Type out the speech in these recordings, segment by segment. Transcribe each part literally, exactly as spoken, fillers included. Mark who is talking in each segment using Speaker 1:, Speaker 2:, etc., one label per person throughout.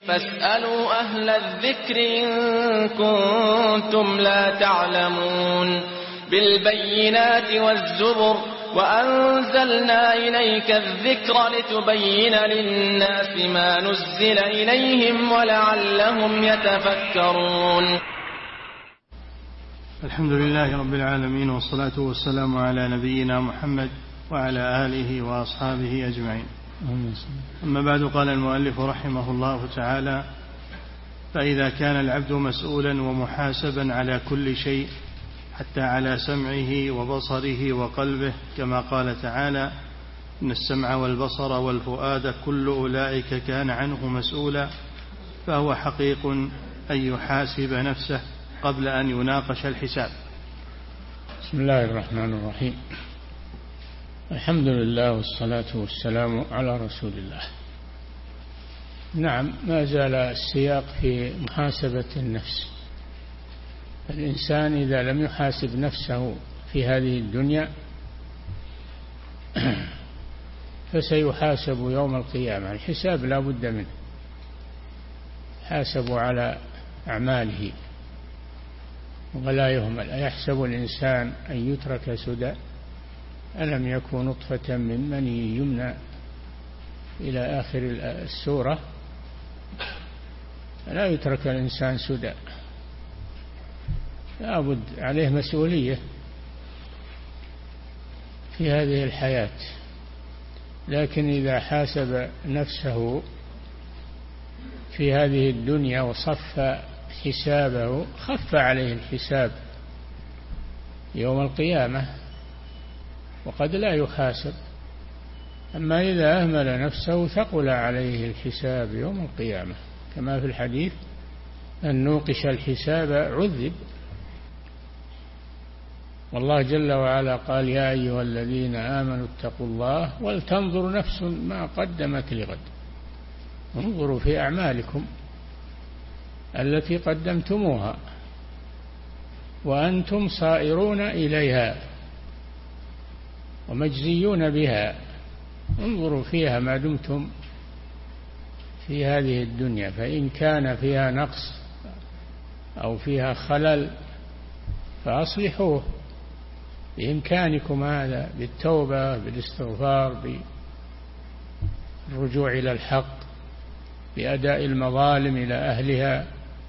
Speaker 1: فاسألوا أهل الذكر إن كنتم لا تعلمون بالبينات والزبر وأنزلنا إليك الذكر لتبين للناس ما نزل إليهم ولعلهم يتفكرون.
Speaker 2: الحمد لله رب العالمين، والصلاة والسلام على نبينا محمد وعلى آله وأصحابه أجمعين. أما بعد، قال المؤلف رحمه الله تعالى: فإذا كان العبد مسؤولا ومحاسبا على كل شيء حتى على سمعه وبصره وقلبه، كما قال تعالى: إن السمع والبصر والفؤاد كل أولئك كان عنه مسؤولا، فهو حقيق أن يحاسب نفسه قبل أن يناقش الحساب.
Speaker 3: بسم الله الرحمن الرحيم. الحمد لله والصلاة والسلام على رسول الله. نعم، ما زال السياق في محاسبة النفس. الإنسان إذا لم يحاسب نفسه في هذه الدنيا فسيحاسب يوم القيامة. الحساب لا بد منه، حاسب على أعماله ولا يهمل. أيحسب الإنسان أن يترك سدى ألم يكن نطفة من مني يمنى إلى آخر السورة. لا يترك الإنسان سدى، لا بد عليه مسؤولية في هذه الحياة. لكن إذا حاسب نفسه في هذه الدنيا وصف حسابه خف عليه الحساب يوم القيامة وقد لا يحاسب. أما إذا أهمل نفسه ثقل عليه الحساب يوم القيامة، كما في الحديث: أن نوقش الحساب عذب. والله جل وعلا قال: يا أيها الذين آمنوا اتقوا الله ولتنظر نفس ما قدمت لغد. انظروا في أعمالكم التي قدمتموها وأنتم صائرون إليها ومجزيون بها. انظروا فيها ما دمتم في هذه الدنيا، فإن كان فيها نقص أو فيها خلل فأصلحوه بإمكانكم هذا، بالتوبة، بالاستغفار، بالرجوع إلى الحق، بأداء المظالم إلى أهلها،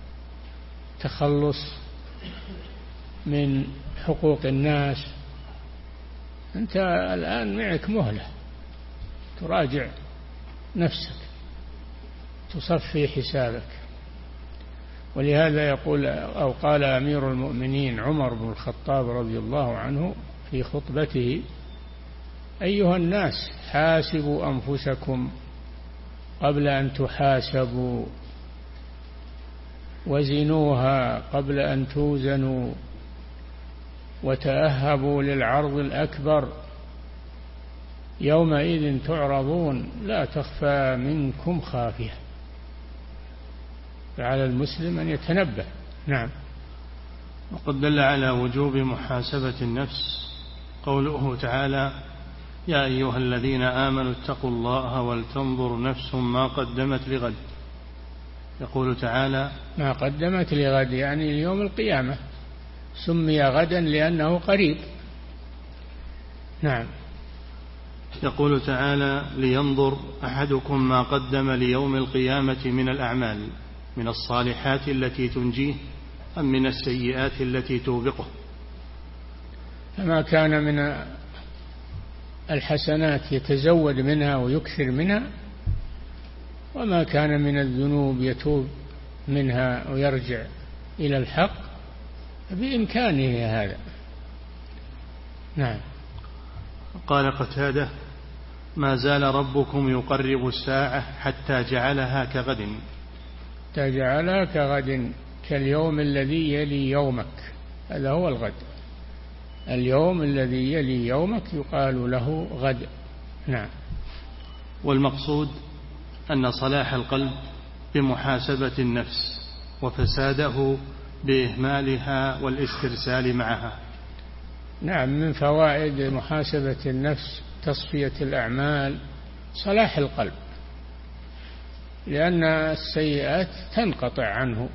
Speaker 3: تخلص من حقوق الناس. أنت الآن معك مهلة تراجع نفسك، تصفي حسابك. ولهذا يقول أو قال أمير المؤمنين عمر بن الخطاب رضي الله عنه في خطبته: أيها الناس، حاسبوا أنفسكم قبل أن تحاسبوا، وزنوها قبل أن توزنوا، وتأهبوا للعرض الأكبر، يومئذ تعرضون لا تخفى منكم خافية. فعلى المسلم أن يتنبه. نعم.
Speaker 2: وقد دل على وجوب محاسبة النفس قوله تعالى: يا أيها الذين آمنوا اتقوا الله ولتنظر نفس ما قدمت لغد. يقول تعالى:
Speaker 3: ما قدمت لغد يعني اليوم القيامة، سمي غدا لأنه قريب. نعم.
Speaker 2: يقول تعالى: لينظر أحدكم ما قدم ليوم القيامة من الأعمال، من الصالحات التي تنجيه أم من السيئات التي توبقه.
Speaker 3: فما كان من الحسنات يتزود منها ويكثر منها، وما كان من الذنوب يتوب منها ويرجع إلى الحق، بإمكانه هذا. نعم.
Speaker 2: قال قتادة: ما زال ربكم يقرب الساعة حتى جعلها كغد.
Speaker 3: حتى جعلها كغد، كاليوم الذي يلي يومك، هذا هو الغد. اليوم الذي يلي يومك يقال له غد. نعم.
Speaker 2: والمقصود أن صلاح القلب بمحاسبة النفس، وفساده بإهمالها والاسترسال معها.
Speaker 3: نعم، من فوائد محاسبة النفس تصفية الأعمال، صلاح القلب. لأن السيئات تنقطع عنه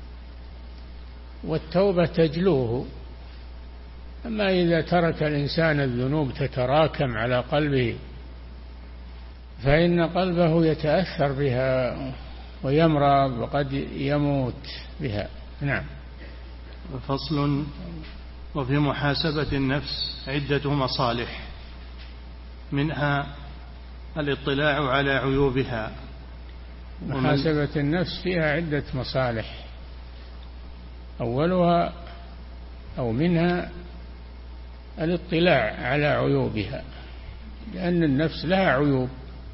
Speaker 3: والتوبة تجلوه. أما إذا ترك الإنسان الذنوب تتراكم على قلبه فإن قلبه يتأثر بها ويمرض وقد يموت بها. نعم.
Speaker 2: فصل. وفي محاسبة النفس عدة مصالح، منها الاطلاع على عيوبها.
Speaker 3: محاسبة النفس فيها عدة مصالح، أولها أو منها الاطلاع على عيوبها، لأن النفس لها عيوب،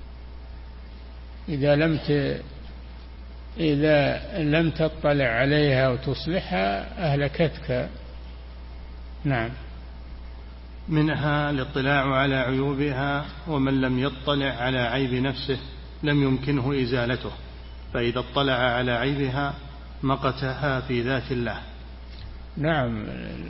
Speaker 3: إذا لم ت... إذا لم تطلع عليها وتصلحها أهلكتك. نعم.
Speaker 2: منها الاطلاع على عيوبها، ومن لم يطلع على عيب نفسه لم يمكنه إزالته، فإذا اطلع على عيبها مقتها في ذات الله.
Speaker 3: نعم.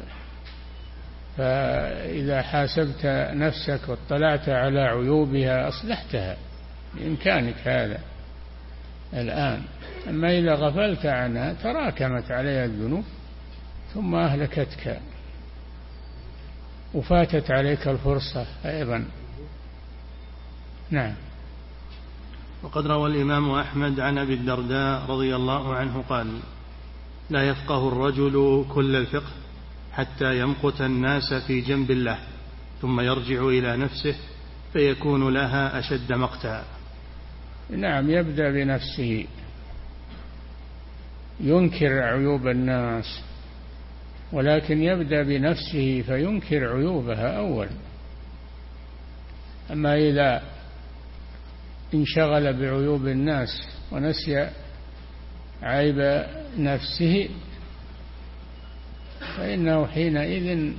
Speaker 3: فإذا حاسبت نفسك واطلعت على عيوبها أصلحتها بإمكانك هذا الآن. أما إذا غفلت عنها تراكمت عليها الذنوب ثم أهلكتك وفاتت عليك الفرصة أيضا. نعم.
Speaker 2: وقد روى الإمام أحمد عن أبي الدرداء رضي الله عنه قال: لا يفقه الرجل كل الفقه حتى يمقت الناس في جنب الله ثم يرجع إلى نفسه فيكون لها أشد مقتا.
Speaker 3: نعم. يبدأ بنفسه، ينكر عيوب الناس، ولكن يبدأ بنفسه فينكر عيوبها أولا. أما إذا انشغل بعيوب الناس ونسي عيب نفسه فإنه حينئذ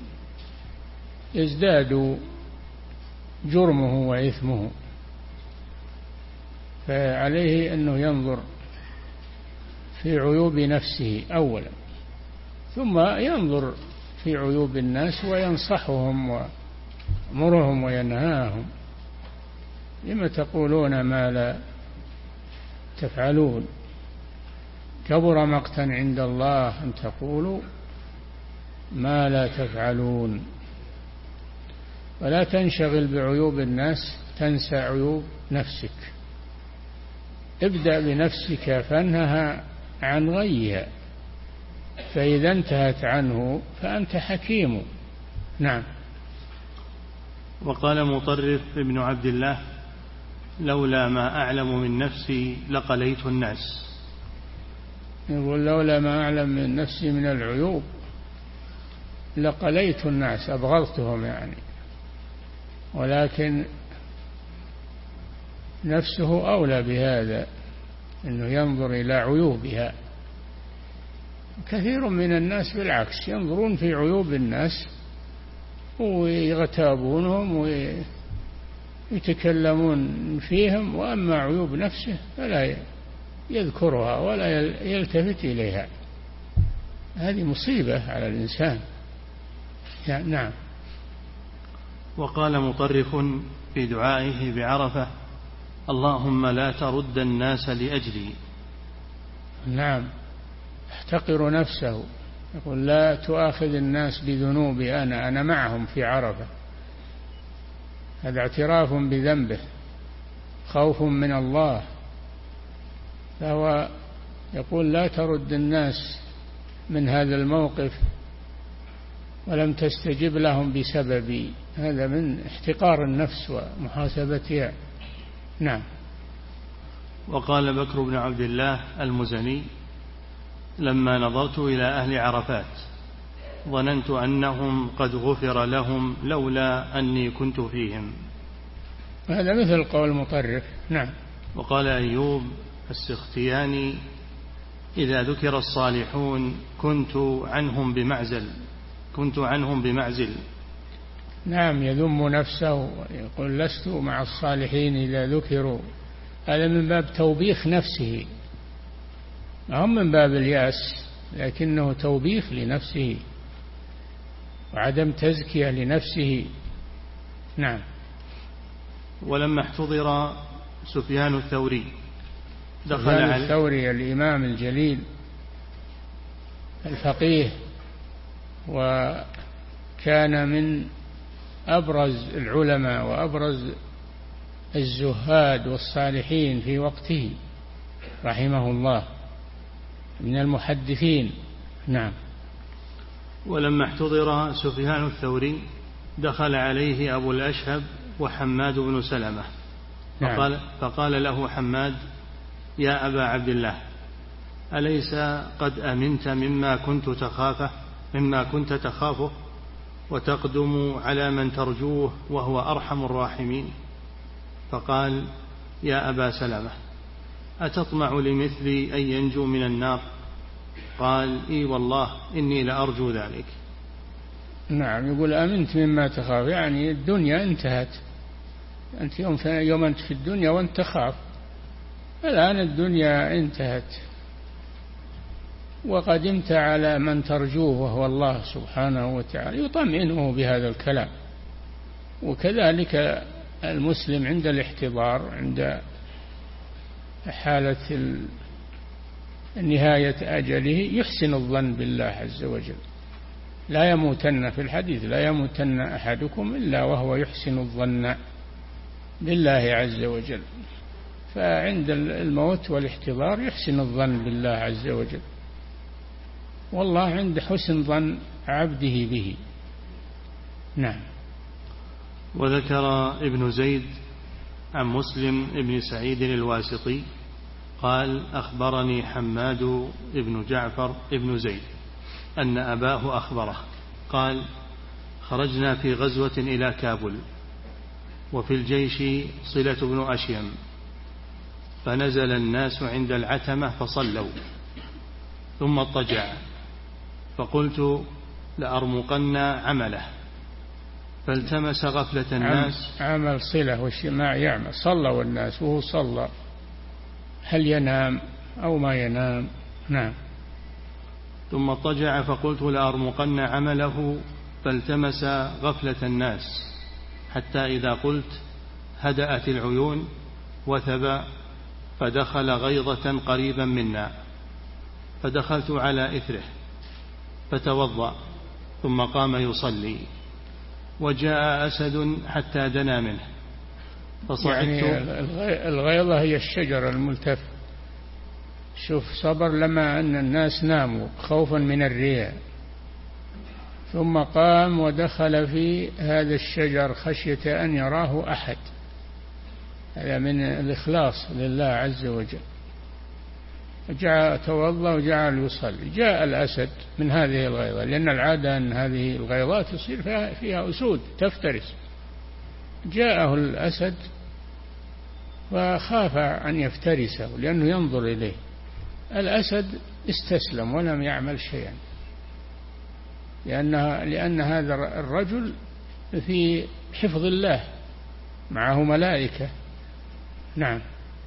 Speaker 3: يزداد جرمه وإثمه. فعليه أنه ينظر في عيوب نفسه أولا، ثم ينظر في عيوب الناس وينصحهم ويأمرهم وينهاهم. لما تقولون ما لا تفعلون؟ كبر مقتا عند الله أن تقولوا ما لا تفعلون. ولا تنشغل بعيوب الناس، تنسى عيوب نفسك. ابدأ بنفسك فانهها عن غيها، فإذا انتهت عنه فأنت حكيم. نعم.
Speaker 2: وقال مطرف ابن عبد الله: لولا ما أعلم من نفسي لقليت الناس.
Speaker 3: يقول لولا ما أعلم من نفسي من العيوب لقليت الناس، أبغضتهم يعني. ولكن نفسه أولى بهذا، أنه ينظر إلى عيوبها. كثير من الناس بالعكس ينظرون في عيوب الناس ويغتابونهم ويتكلمون فيهم، وأما عيوب نفسه فلا يذكرها ولا يلتفت إليها. هذه مصيبة على الإنسان. نعم.
Speaker 2: وقال مطرف في دعائه بعرفة: اللهم لا ترد الناس لأجلي.
Speaker 3: نعم. احتقر نفسه، يقول لا تؤاخذ الناس بذنوبي، أنا أنا معهم في عرفة. هذا اعتراف بذنبه، خوف من الله. فهو يقول لا ترد الناس من هذا الموقف ولم تستجب لهم بسببي. هذا من احتقار النفس ومحاسبتها. نعم.
Speaker 2: وقال بكر بن عبد الله المزني: لما نظرت إلى أهل عرفات ظننت أنهم قد غفر لهم لولا أني كنت فيهم.
Speaker 3: هذا مثل قول مطرف. نعم.
Speaker 2: وقال أيوب السختياني: إذا ذكر الصالحون كنت عنهم بمعزل كنت عنهم بمعزل.
Speaker 3: نعم. يذم نفسه يقول لست مع الصالحين إذا ذكروا. هذا من باب توبيخ نفسه، هم من باب الياس، لكنه توبيخ لنفسه وعدم تزكية لنفسه. نعم.
Speaker 2: ولما احتضر سفيان الثوري
Speaker 3: دخل عليه الثوري الإمام الجليل الفقيه، وكان من أبرز العلماء وأبرز الزهاد والصالحين في وقته رحمه الله، من المحدثين. نعم.
Speaker 2: ولما احتضر سفيان الثوري دخل عليه أبو الأشهب وحماد بن سلمة. نعم. فقال, فقال له حماد: يا أبا عبد الله، أليس قد أمنت مما كنت تخافه مما كنت تخافه وتقدم على من ترجوه وهو أرحم الراحمين؟ فقال: يا أبا سلمة، أتطمع لمثلي أن ينجو من النار؟ قال: إي والله إني لأرجو ذلك.
Speaker 3: نعم. يقول أمنت مما تخاف، يعني الدنيا انتهت، أنت يوم, يوم أنت في الدنيا وأنت تخاف، الآن الدنيا انتهت وقدمت على من ترجوه وهو الله سبحانه وتعالى، يطمئنه بهذا الكلام. وكذلك المسلم عند الاحتضار، عند حالة نهاية أجله، يحسن الظن بالله عز وجل. لا يموتن، في الحديث: لا يموتن أحدكم إلا وهو يحسن الظن بالله عز وجل. فعند الموت والاحتضار يحسن الظن بالله عز وجل، والله عند حسن ظن عبده به. نعم.
Speaker 2: وذكر ابن زيد عن مسلم ابن سعيد الواسطي قال: أخبرني حماد ابن جعفر ابن زيد أن أباه أخبره قال: خرجنا في غزوة إلى كابل، وفي الجيش صلة بن أشيم، فنزل الناس عند العتمة فصلوا، ثم اضطجع، فقلت: لأرمقن عمله، فالتمس غفلة الناس.
Speaker 3: عمل صلة والشماع يعمل، صلوا الناس وهو صلى، هل ينام أو ما ينام؟ نعم.
Speaker 2: ثم اضطجع، فقلت: لأرمقن عمله، فالتمس غفلة الناس، حتى إذا قلت هدأت العيون وثب، فدخل غيضة قريبا منا، فدخلت على إثره فتوضأ، ثم قام يصلي، وجاء أسد حتى دنا منه، فصعدت.
Speaker 3: يعني الغيضة هي الشجر الملتف. شوف، صبر لما أن الناس ناموا خوفا من الرياء، ثم قام ودخل في هذا الشجر خشية أن يراه أحد. هذا من الإخلاص لله عز وجل. جاء توضأ وجعل يصلي. جاء الأسد من هذه الغيظة، لأن العادة أن هذه الغيظات يصير فيها, فيها أسود تفترس. جاءه الأسد وخاف أن يفترسه لأنه ينظر إليه. الأسد استسلم ولم يعمل شيئا، لأن, لأن هذا الرجل في حفظ الله، معه ملائكة. نعم.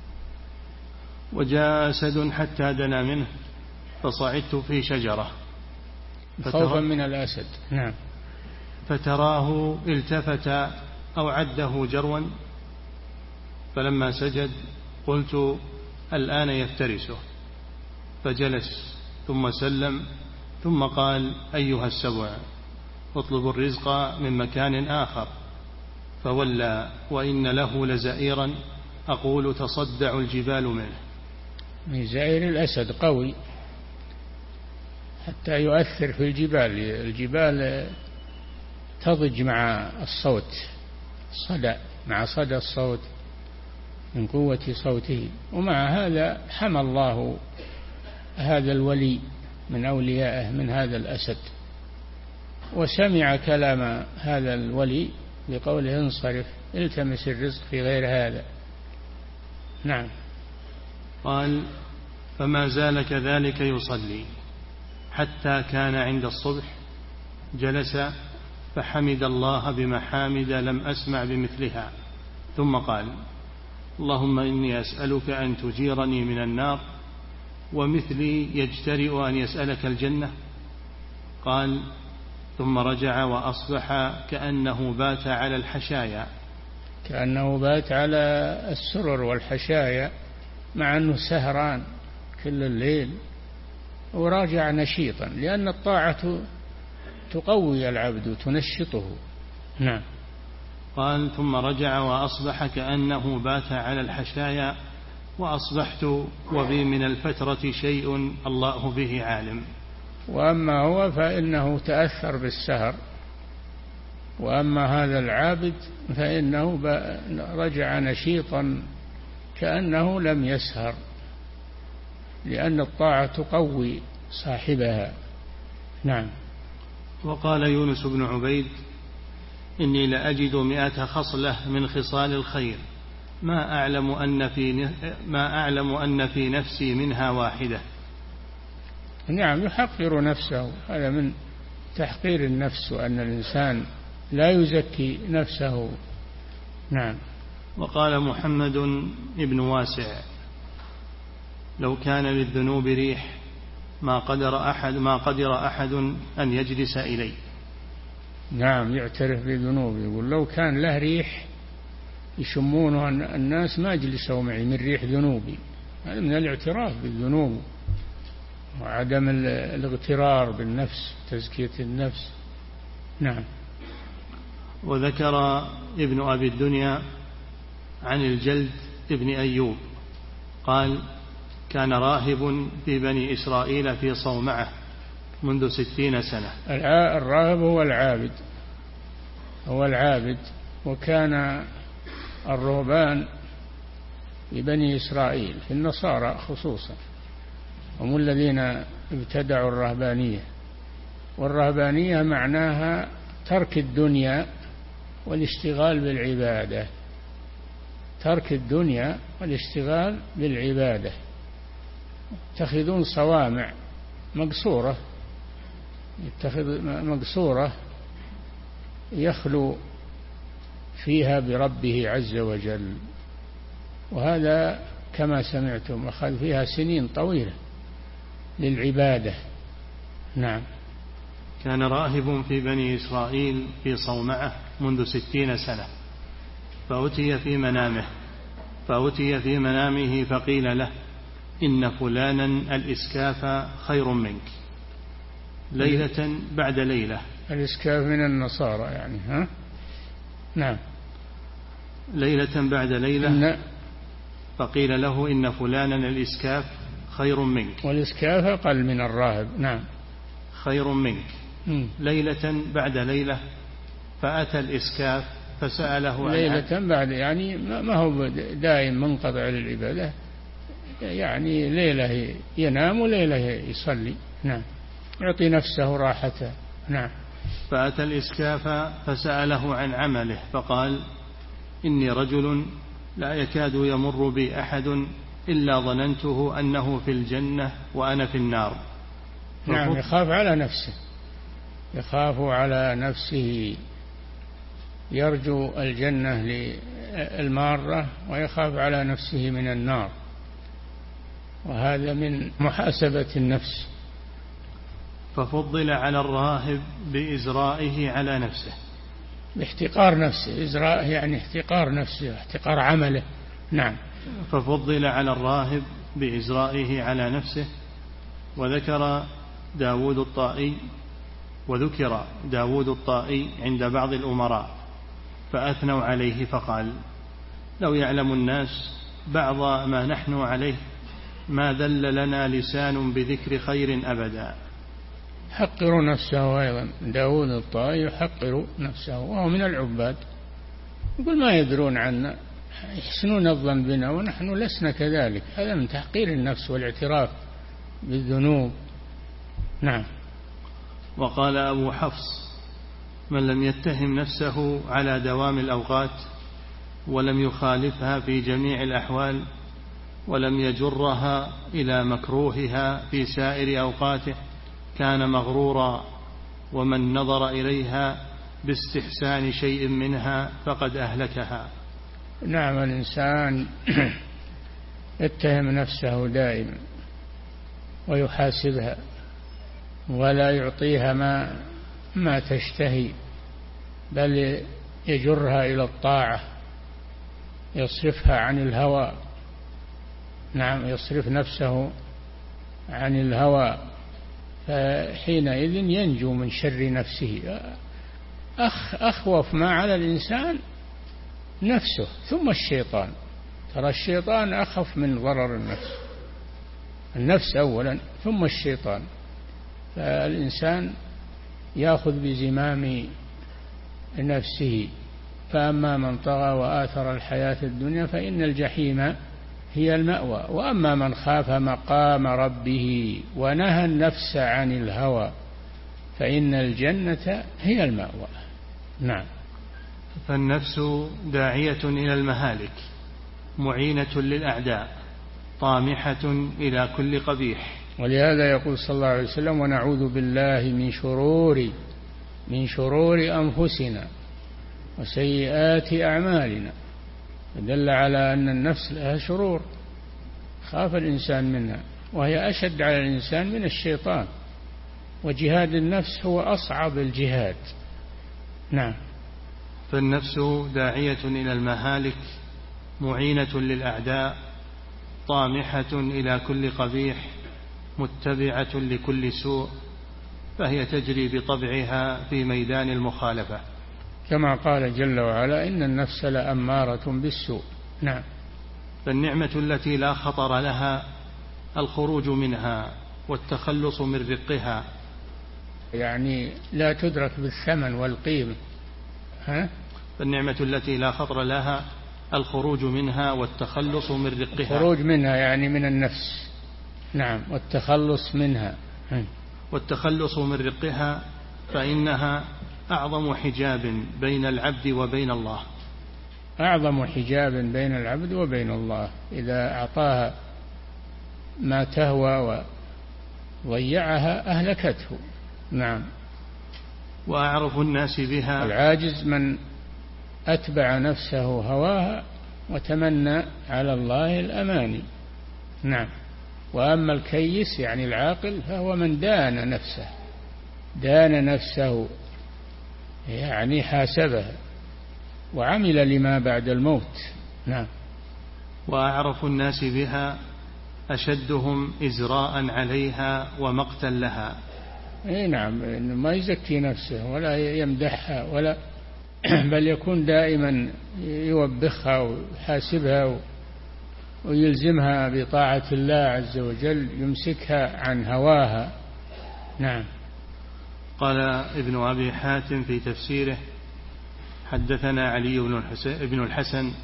Speaker 2: وجاء أسد حتى دنا منه، فصعدت في شجرة
Speaker 3: خوفا من الأسد. نعم.
Speaker 2: فتراه التفت أو عده جروا، فلما سجد قلت: الآن يفترسه، فجلس ثم سلم، ثم قال: أيها السبع، اطلبوا الرزق من مكان آخر، فولى وإن له لزئيرا أقول تصدع الجبال منه.
Speaker 3: زئير الأسد قوي حتى يؤثر في الجبال، الجبال تضج مع الصوت، صدى مع صدى الصوت من قوة صوته. ومع هذا حمى الله هذا الولي من أوليائه من هذا الأسد، وسمع كلام هذا الولي بقوله: انصرف، التمس الرزق في غير هذا. نعم.
Speaker 2: قال: فما زال كذلك يصلي حتى كان عند الصبح، جلس فحمد الله بمحامد لم أسمع بمثلها، ثم قال: اللهم إني أسألك أن تجيرني من النار، ومثلي يجترئ أن يسألك الجنة. قال: ثم رجع وأصبح كأنه بات على الحشايا،
Speaker 3: كأنه بات على السرر والحشايا مع أنه سهران كل الليل، وراجع نشيطا، لأن الطاعة تقوي العبد وتنشطه. نعم.
Speaker 2: قال: ثم رجع وأصبح كأنه بات على الحشايا، وأصبحت وبي من الفترة شيء الله به عالم.
Speaker 3: وأما هو فإنه تأثر بالسهر، وأما هذا العابد فإنه رجع نشيطا كأنه لم يسهر، لأن الطاعة تقوي صاحبها. نعم.
Speaker 2: وقال يونس بن عبيد: إني لأجد مئة خصلة من خصال الخير ما أعلم أن في ما أعلم أن في نفسي منها واحدة.
Speaker 3: نعم، يحقر نفسه، هذا من تحقير النفس، وأن الإنسان لا يزكي نفسه. نعم.
Speaker 2: وقال محمد بن واسع: لو كان للذنوب ريح ما قدر أحد ما قدر أحد أن يجلس إليه.
Speaker 3: نعم، يعترف بذنوبه، يقول لو كان له ريح يشمونه الناس ما جلسوا معي من ريح ذنوبي. هذا من الاعتراف بالذنوب وعدم الاغترار بالنفس، تزكية النفس. نعم.
Speaker 2: وذكر ابن أبي الدنيا عن الجلد ابن أيوب قال: كان راهب في بني إسرائيل في صومعة منذ ستين سنة.
Speaker 3: الراهب هو العابد، هو العابد. وكان الرهبان في بني إسرائيل، في النصارى خصوصا، هم الذين ابتدعوا الرهبانية. والرهبانية معناها ترك الدنيا والاشتغال بالعبادة، ترك الدنيا والاشتغال بالعبادة. يتخذون صوامع مقصورة، يتخذ مقصورة يخلو فيها بربه عز وجل، وهذا كما سمعتم أخذ فيها سنين طويلة للعبادة. نعم.
Speaker 2: كان راهب في بني إسرائيل في صومعة منذ ستين سنة، فأتي في منامه فأتي في منامه فقيل له: إن فلانا الإسكاف خير منك. ليلة بعد ليلة.
Speaker 3: الإسكاف من النصارى يعني، ها؟ نعم.
Speaker 2: ليلة بعد ليلة.
Speaker 3: إن
Speaker 2: فقيل له: إن فلانا الإسكاف خير منك.
Speaker 3: والإسكاف أقل من الراهب. نعم.
Speaker 2: خير منك.
Speaker 3: م.
Speaker 2: ليلة بعد ليلة. فأتى الإسكاف فسأله عن
Speaker 3: ليلة بعد، يعني ما هو دائم منقطع للعبادة، يعني ليلة ينام وليلة يصلي. نعم. يعطي نفسه راحته. نعم.
Speaker 2: فأتى الإسكاف فسأله عن عمله فقال: إني رجل لا يكاد يمر بي أحد إلا ظننته أنه في الجنة وأنا في النار.
Speaker 3: نعم. يخاف على نفسه، يخاف على نفسه، يرجو الجنة للمارة ويخاف على نفسه من النار، وهذا من محاسبة النفس.
Speaker 2: ففضل على الراهب بإزرائه على نفسه،
Speaker 3: باحتقار نفسه. إزراء يعني احتقار نفسه، احتقار عمله. نعم.
Speaker 2: ففضل على الراهب بإزرائه على نفسه. وذكر داود الطائي وذكر داود الطائي عند بعض الأمراء فأثنوا عليه فقال: لو يعلم الناس بعض ما نحن عليه ما ذل لنا لسان بذكر خير أبدا.
Speaker 3: حقروا نفسه أيضا. داود الطائي يحقر نفسه وهو من العباد، يقول ما يدرون عنا، يحسنون الظن بنا ونحن لسنا كذلك. هذا من تحقير النفس والاعتراف بالذنوب. نعم.
Speaker 2: وقال أبو حفص: من لم يتهم نفسه على دوام الأوقات ولم يخالفها في جميع الأحوال ولم يجرها إلى مكروهها في سائر أوقاته كان مغرورا، ومن نظر إليها باستحسان شيء منها فقد أهلكها.
Speaker 3: نعم. الإنسان يتهم نفسه دائما ويحاسبها ولا يعطيها ما ما تشتهي، بل يجرها إلى الطاعة، يصرفها عن الهوى. نعم يصرف نفسه عن الهوى، فحينئذ ينجو من شر نفسه. أخ أخوف ما على الإنسان نفسه ثم الشيطان. ترى الشيطان أخف من ضرر النفس، النفس أولا ثم الشيطان. فالإنسان يأخذ بزمام نفسه. فأما من طغى وآثر الحياة الدنيا فإن الجحيم هي المأوى، وأما من خاف مقام ربه ونهى النفس عن الهوى فإن الجنة هي المأوى. نعم.
Speaker 2: فالنفس داعية إلى المهالك، معينة للأعداء، طامحة إلى كل قبيح.
Speaker 3: ولهذا يقول صلى الله عليه وسلم: ونعوذ بالله من شرور من شرور أنفسنا وسيئات أعمالنا. دل على أن النفس لها شرور خاف الإنسان منها، وهي أشد على الإنسان من الشيطان، وجهاد النفس هو أصعب الجهاد. نعم.
Speaker 2: فالنفس داعية إلى المهالك، معينة للأعداء، طامحة إلى كل قبيح، متبعة لكل سوء، فهي تجري بطبعها في ميدان المخالفة،
Speaker 3: كما قال جل وعلا: إن النفس لأمارة بالسوء. نعم.
Speaker 2: فالنعمة التي لا خطر لها الخروج منها والتخلص من رقها،
Speaker 3: يعني لا تدرك بالثمن والقيمة. ها؟
Speaker 2: فالنعمة التي لا خطر لها الخروج منها والتخلص من رقها.
Speaker 3: الخروج منها يعني من النفس. نعم. والتخلص منها.
Speaker 2: والتخلص من رقها فإنها أعظم حجاب بين العبد وبين الله.
Speaker 3: أعظم حجاب بين العبد وبين الله. إذا أعطاها ما تهوى وضيعها أهلكته. نعم.
Speaker 2: وأعرف الناس بها،
Speaker 3: العاجز من أتبع نفسه هواها وتمنى على الله الأماني. نعم. وأما الكيس يعني العاقل فهو من دان نفسه، دان نفسه يعني حاسبها وعمل لما بعد الموت. نعم.
Speaker 2: وأعرف الناس بها أشدهم إزراء عليها ومقتا لها.
Speaker 3: اي نعم. ما يزكي نفسه ولا يمدحها ولا بل يكون دائما يوبخها ويحاسبها ويلزمها بطاعة الله عز وجل، يمسكها عن هواها. نعم.
Speaker 2: قال ابن أبي حاتم في تفسيره: حدثنا علي بن الحسن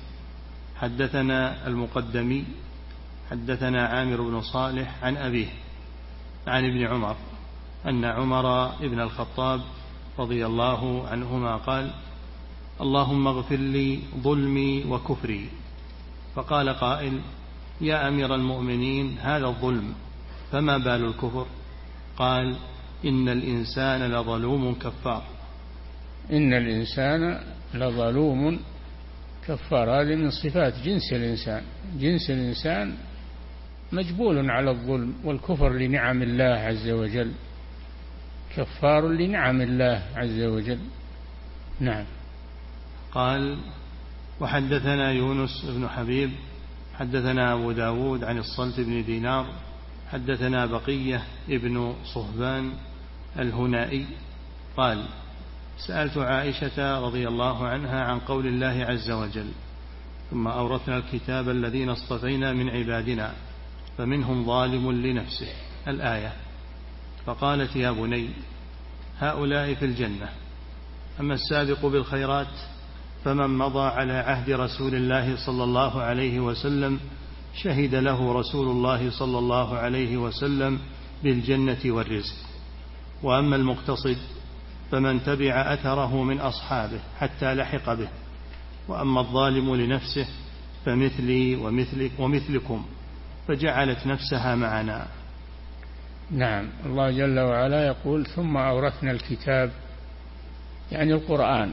Speaker 2: حدثنا المقدمي حدثنا عامر بن صالح عن أبيه عن ابن عمر أن عمر بن الخطاب رضي الله عنهما قال: اللهم اغفر لي ظلمي وكفري. فقال قائل: يا أمير المؤمنين، هذا الظلم، فما بال الكفر؟ قال: إن الإنسان لظلوم كفار.
Speaker 3: إن الإنسان لظلوم كفار. هذه من صفات جنس الإنسان. جنس الإنسان مجبول على الظلم والكفر لنعم الله عز وجل، كفار لنعم الله عز وجل. نعم.
Speaker 2: قال: وحدثنا يونس بن حبيب حدثنا أبو داود عن الصلت بن دينار حدثنا بقية ابن صهبان الهنائي قال: سألت عائشة رضي الله عنها عن قول الله عز وجل: ثم أورثنا الكتاب الذين اصطفينا من عبادنا فمنهم ظالم لنفسه، الآية. فقالت: يا بني، هؤلاء في الجنة، أما السابق بالخيرات فمن مضى على عهد رسول الله صلى الله عليه وسلم شهد له رسول الله صلى الله عليه وسلم بالجنة والرزق. وأما المقتصد فمن تبع أثره من أصحابه حتى لحق به. وأما الظالم لنفسه فمثلي ومثلك ومثلكم، فجعلت نفسها معنا.
Speaker 3: نعم. الله جل وعلا يقول: ثم أورثنا الكتاب، يعني القرآن،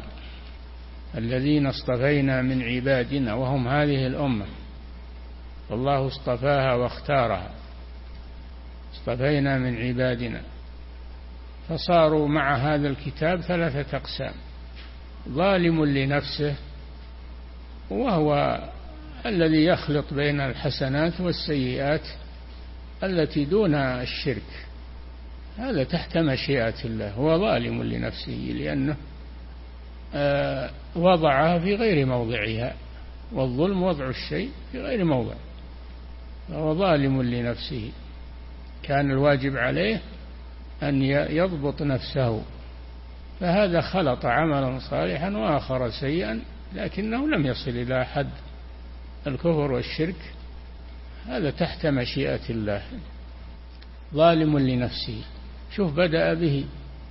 Speaker 3: الذين اصطفينا من عبادنا، وهم هذه الأمة، والله اصطفاها واختارها، اصطفينا من عبادنا، فصاروا مع هذا الكتاب ثلاثة أقسام: ظالم لنفسه، وهو الذي يخلط بين الحسنات والسيئات التي دون الشرك، هذا تحت مشيئة الله، هو ظالم لنفسه لأنه وضعها في غير موضعها، والظلم وضع الشيء في غير موضع، فهو ظالم لنفسه. كان الواجب عليه أن يضبط نفسه، فهذا خلط عملا صالحا وآخر سيئا لكنه لم يصل إلى حد الكفر والشرك، هذا تحت مشيئة الله، ظالم لنفسه. شوف بدأ به،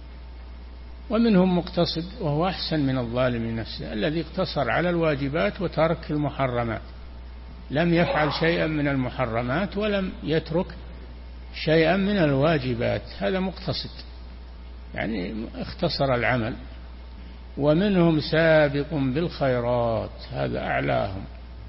Speaker 3: ومنهم مقتصد وهو أحسن من الظالم لنفسه، الذي اقتصر على الواجبات وترك المحرمات، لم يفعل شيئا من المحرمات ولم يترك شيئا من الواجبات، هذا مقتصد يعني اختصر العمل. ومنهم سابق بالخيرات، هذا أعلاهم،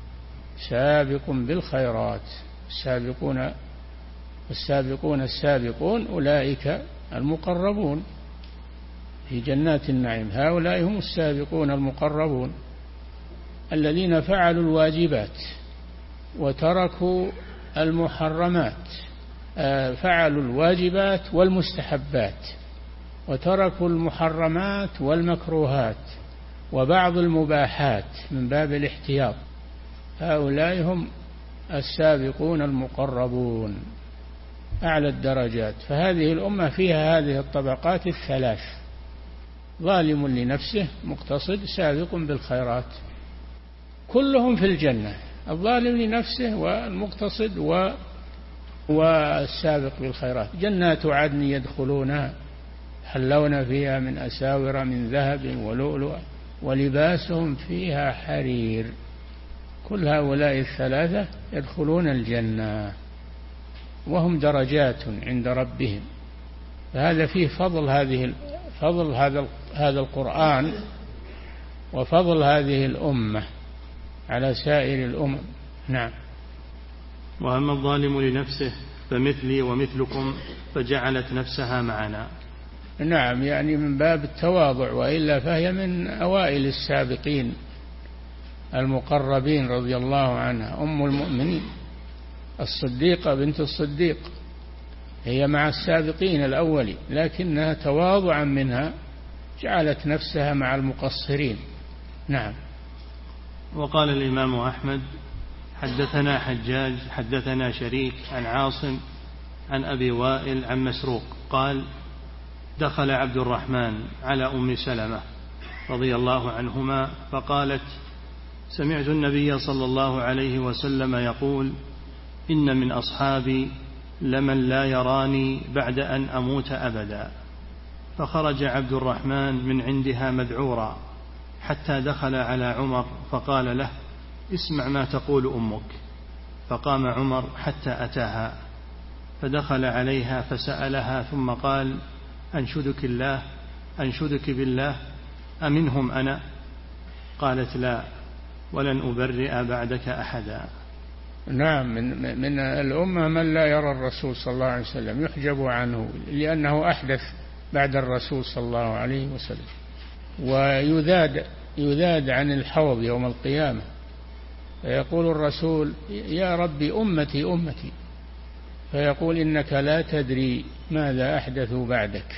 Speaker 3: سابق بالخيرات، السابقون السابقون السابقون أولئك المقربون في جنات النعيم، هؤلاء هم السابقون المقربون الذين فعلوا الواجبات وتركوا المحرمات، فعلوا الواجبات والمستحبات وتركوا المحرمات والمكروهات وبعض المباحات من باب الاحتياط، هؤلاء هم السابقون المقربون أعلى الدرجات. فهذه الأمة فيها هذه الطبقات الثلاث، ظالم لنفسه، مقتصد، سابق بالخيرات، كلهم في الجنة، الظالم لنفسه والمقتصد و والسابق بالخيرات. جنات عدن يدخلونها يحلون فيها من أساور من ذهب ولؤلؤ ولباسهم فيها حرير، كل هؤلاء الثلاثة يدخلون الجنة وهم درجات عند ربهم. فهذا فيه فضل هذه فضل هذا هذا القرآن وفضل هذه الأمة على سائر الأمم. نعم.
Speaker 2: وأما الظالم لنفسه فمثلي ومثلكم، فجعلت نفسها معنا.
Speaker 3: نعم، يعني من باب التواضع، وإلا فهي من أوائل السابقين المقربين رضي الله عنها، أم المؤمنين الصديقة بنت الصديق، هي مع السابقين الأولين، لكنها تواضعا منها جعلت نفسها مع المقصرين. نعم.
Speaker 2: وقال الإمام أحمد حدثنا حجاج حدثنا شريك عن عاصم عن أبي وائل عن مسروق قال دخل عبد الرحمن على أم سلمة رضي الله عنهما فقالت سمعت النبي صلى الله عليه وسلم يقول إن من أصحابي لمن لا يراني بعد أن أموت أبدا. فخرج عبد الرحمن من عندها مذعورا حتى دخل على عمر فقال له اسمع ما تقول أمك. فقام عمر حتى أتاها فدخل عليها فسألها ثم قال أنشدك الله أنشدك بالله أمنهم أنا؟ قالت لا ولن أبرئ بعدك أحدا.
Speaker 3: نعم، من, من الأمة من لا يرى الرسول صلى الله عليه وسلم، يحجب عنه لأنه أحدث بعد الرسول صلى الله عليه وسلم، ويذاد يذاد عن الحوض يوم القيامة، فيقول الرسول يا ربي أمتي أمتي، فيقول إنك لا تدري ماذا أحدثوا بعدك.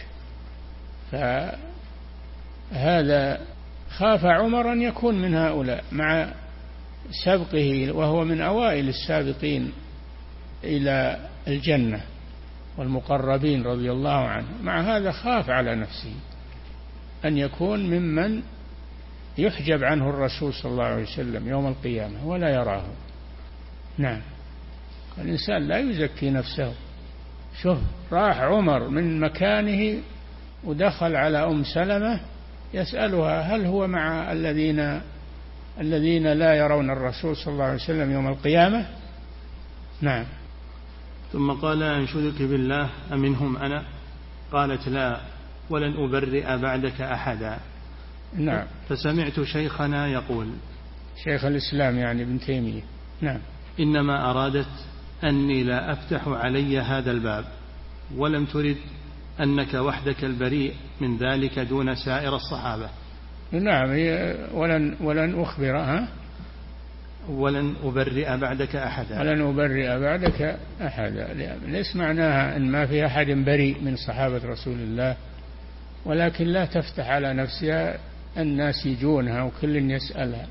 Speaker 3: فهذا خاف عمر أن يكون من هؤلاء مع سبقه، وهو من أوائل السابقين إلى الجنة والمقربين رضي الله عنه، مع هذا خاف على نفسه أن يكون ممن يحجب عنه الرسول صلى الله عليه وسلم يوم القيامة ولا يراه. نعم، الإنسان لا يزكي نفسه. شوف، راح عمر من مكانه ودخل على أم سلمة يسألها هل هو مع الذين الذين لا يرون الرسول صلى الله عليه وسلم يوم القيامة؟ نعم.
Speaker 2: ثم قال أنشدك بالله أمنهم أنا؟ قالت لا ولن أبرئ بعدك أحدا.
Speaker 3: نعم.
Speaker 2: فسمعت شيخنا يقول،
Speaker 3: شيخ الإسلام يعني ابن تيمية، نعم،
Speaker 2: إنما أرادت أني لا أفتح علي هذا الباب، ولم ترد أنك وحدك البريء من ذلك دون سائر الصحابة.
Speaker 3: نعم، ولن ولن أخبرها
Speaker 2: ولن أبرئ بعدك أحدا
Speaker 3: ولن أبرئ بعدك أحدا، ليس معناها أن ما في أحد بريء من صحابة رسول الله، ولكن لا تفتح على نفسها الناس يجونها وكل يسألها،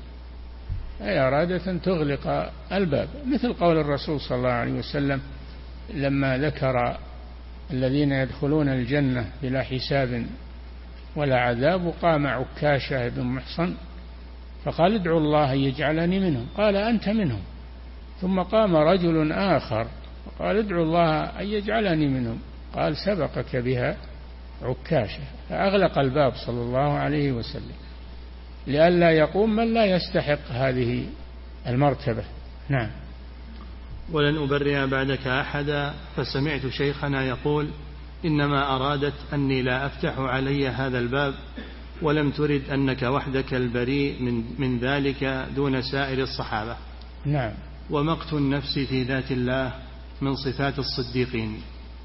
Speaker 3: أي أرادت أن تغلق الباب، مثل قول الرسول صلى الله عليه وسلم لما ذكر الذين يدخلون الجنة بلا حساب ولا عذاب، وقام عكاشة بن محصن فقال ادعوا الله أن يجعلني منهم، قال أنت منهم. ثم قام رجل آخر وقال ادعوا الله أن يجعلني منهم، قال سبقك بها عكاشة، فأغلق الباب صلى الله عليه وسلم لئلا يقوم من لا يستحق هذه المرتبة. نعم.
Speaker 2: ولن أبرئ بعدك أحدا، فسمعت شيخنا يقول إنما أرادت أني لا أفتح علي هذا الباب، ولم ترد أنك وحدك البريء من, من ذلك دون سائر الصحابة.
Speaker 3: نعم.
Speaker 2: ومقت النفس في ذات الله من صفات الصديقين.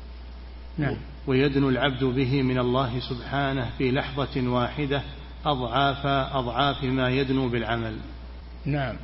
Speaker 3: نعم.
Speaker 2: ويدنو العبد به من الله سبحانه في لحظة واحدة أضعاف أضعاف ما يدنو بالعمل.
Speaker 3: نعم.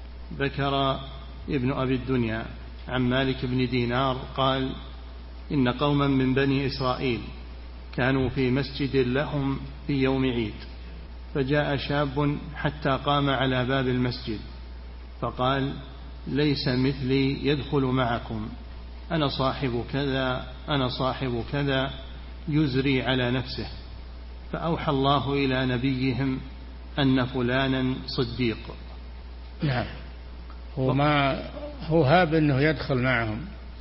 Speaker 2: ذكر ابن أبي الدنيا عن مالك بن دينار قال إن قوما من بني إسرائيل كانوا في مسجد لهم في يوم عيد، فجاء شاب حتى قام على باب المسجد فقال ليس مثلي يدخل معكم، أنا صاحب كذا أنا صاحب كذا، يزري على نفسه، فأوحى الله إلى نبيهم أن فلانا صديق.
Speaker 3: نعم. هو ما هو هاب أنه يدخل معهم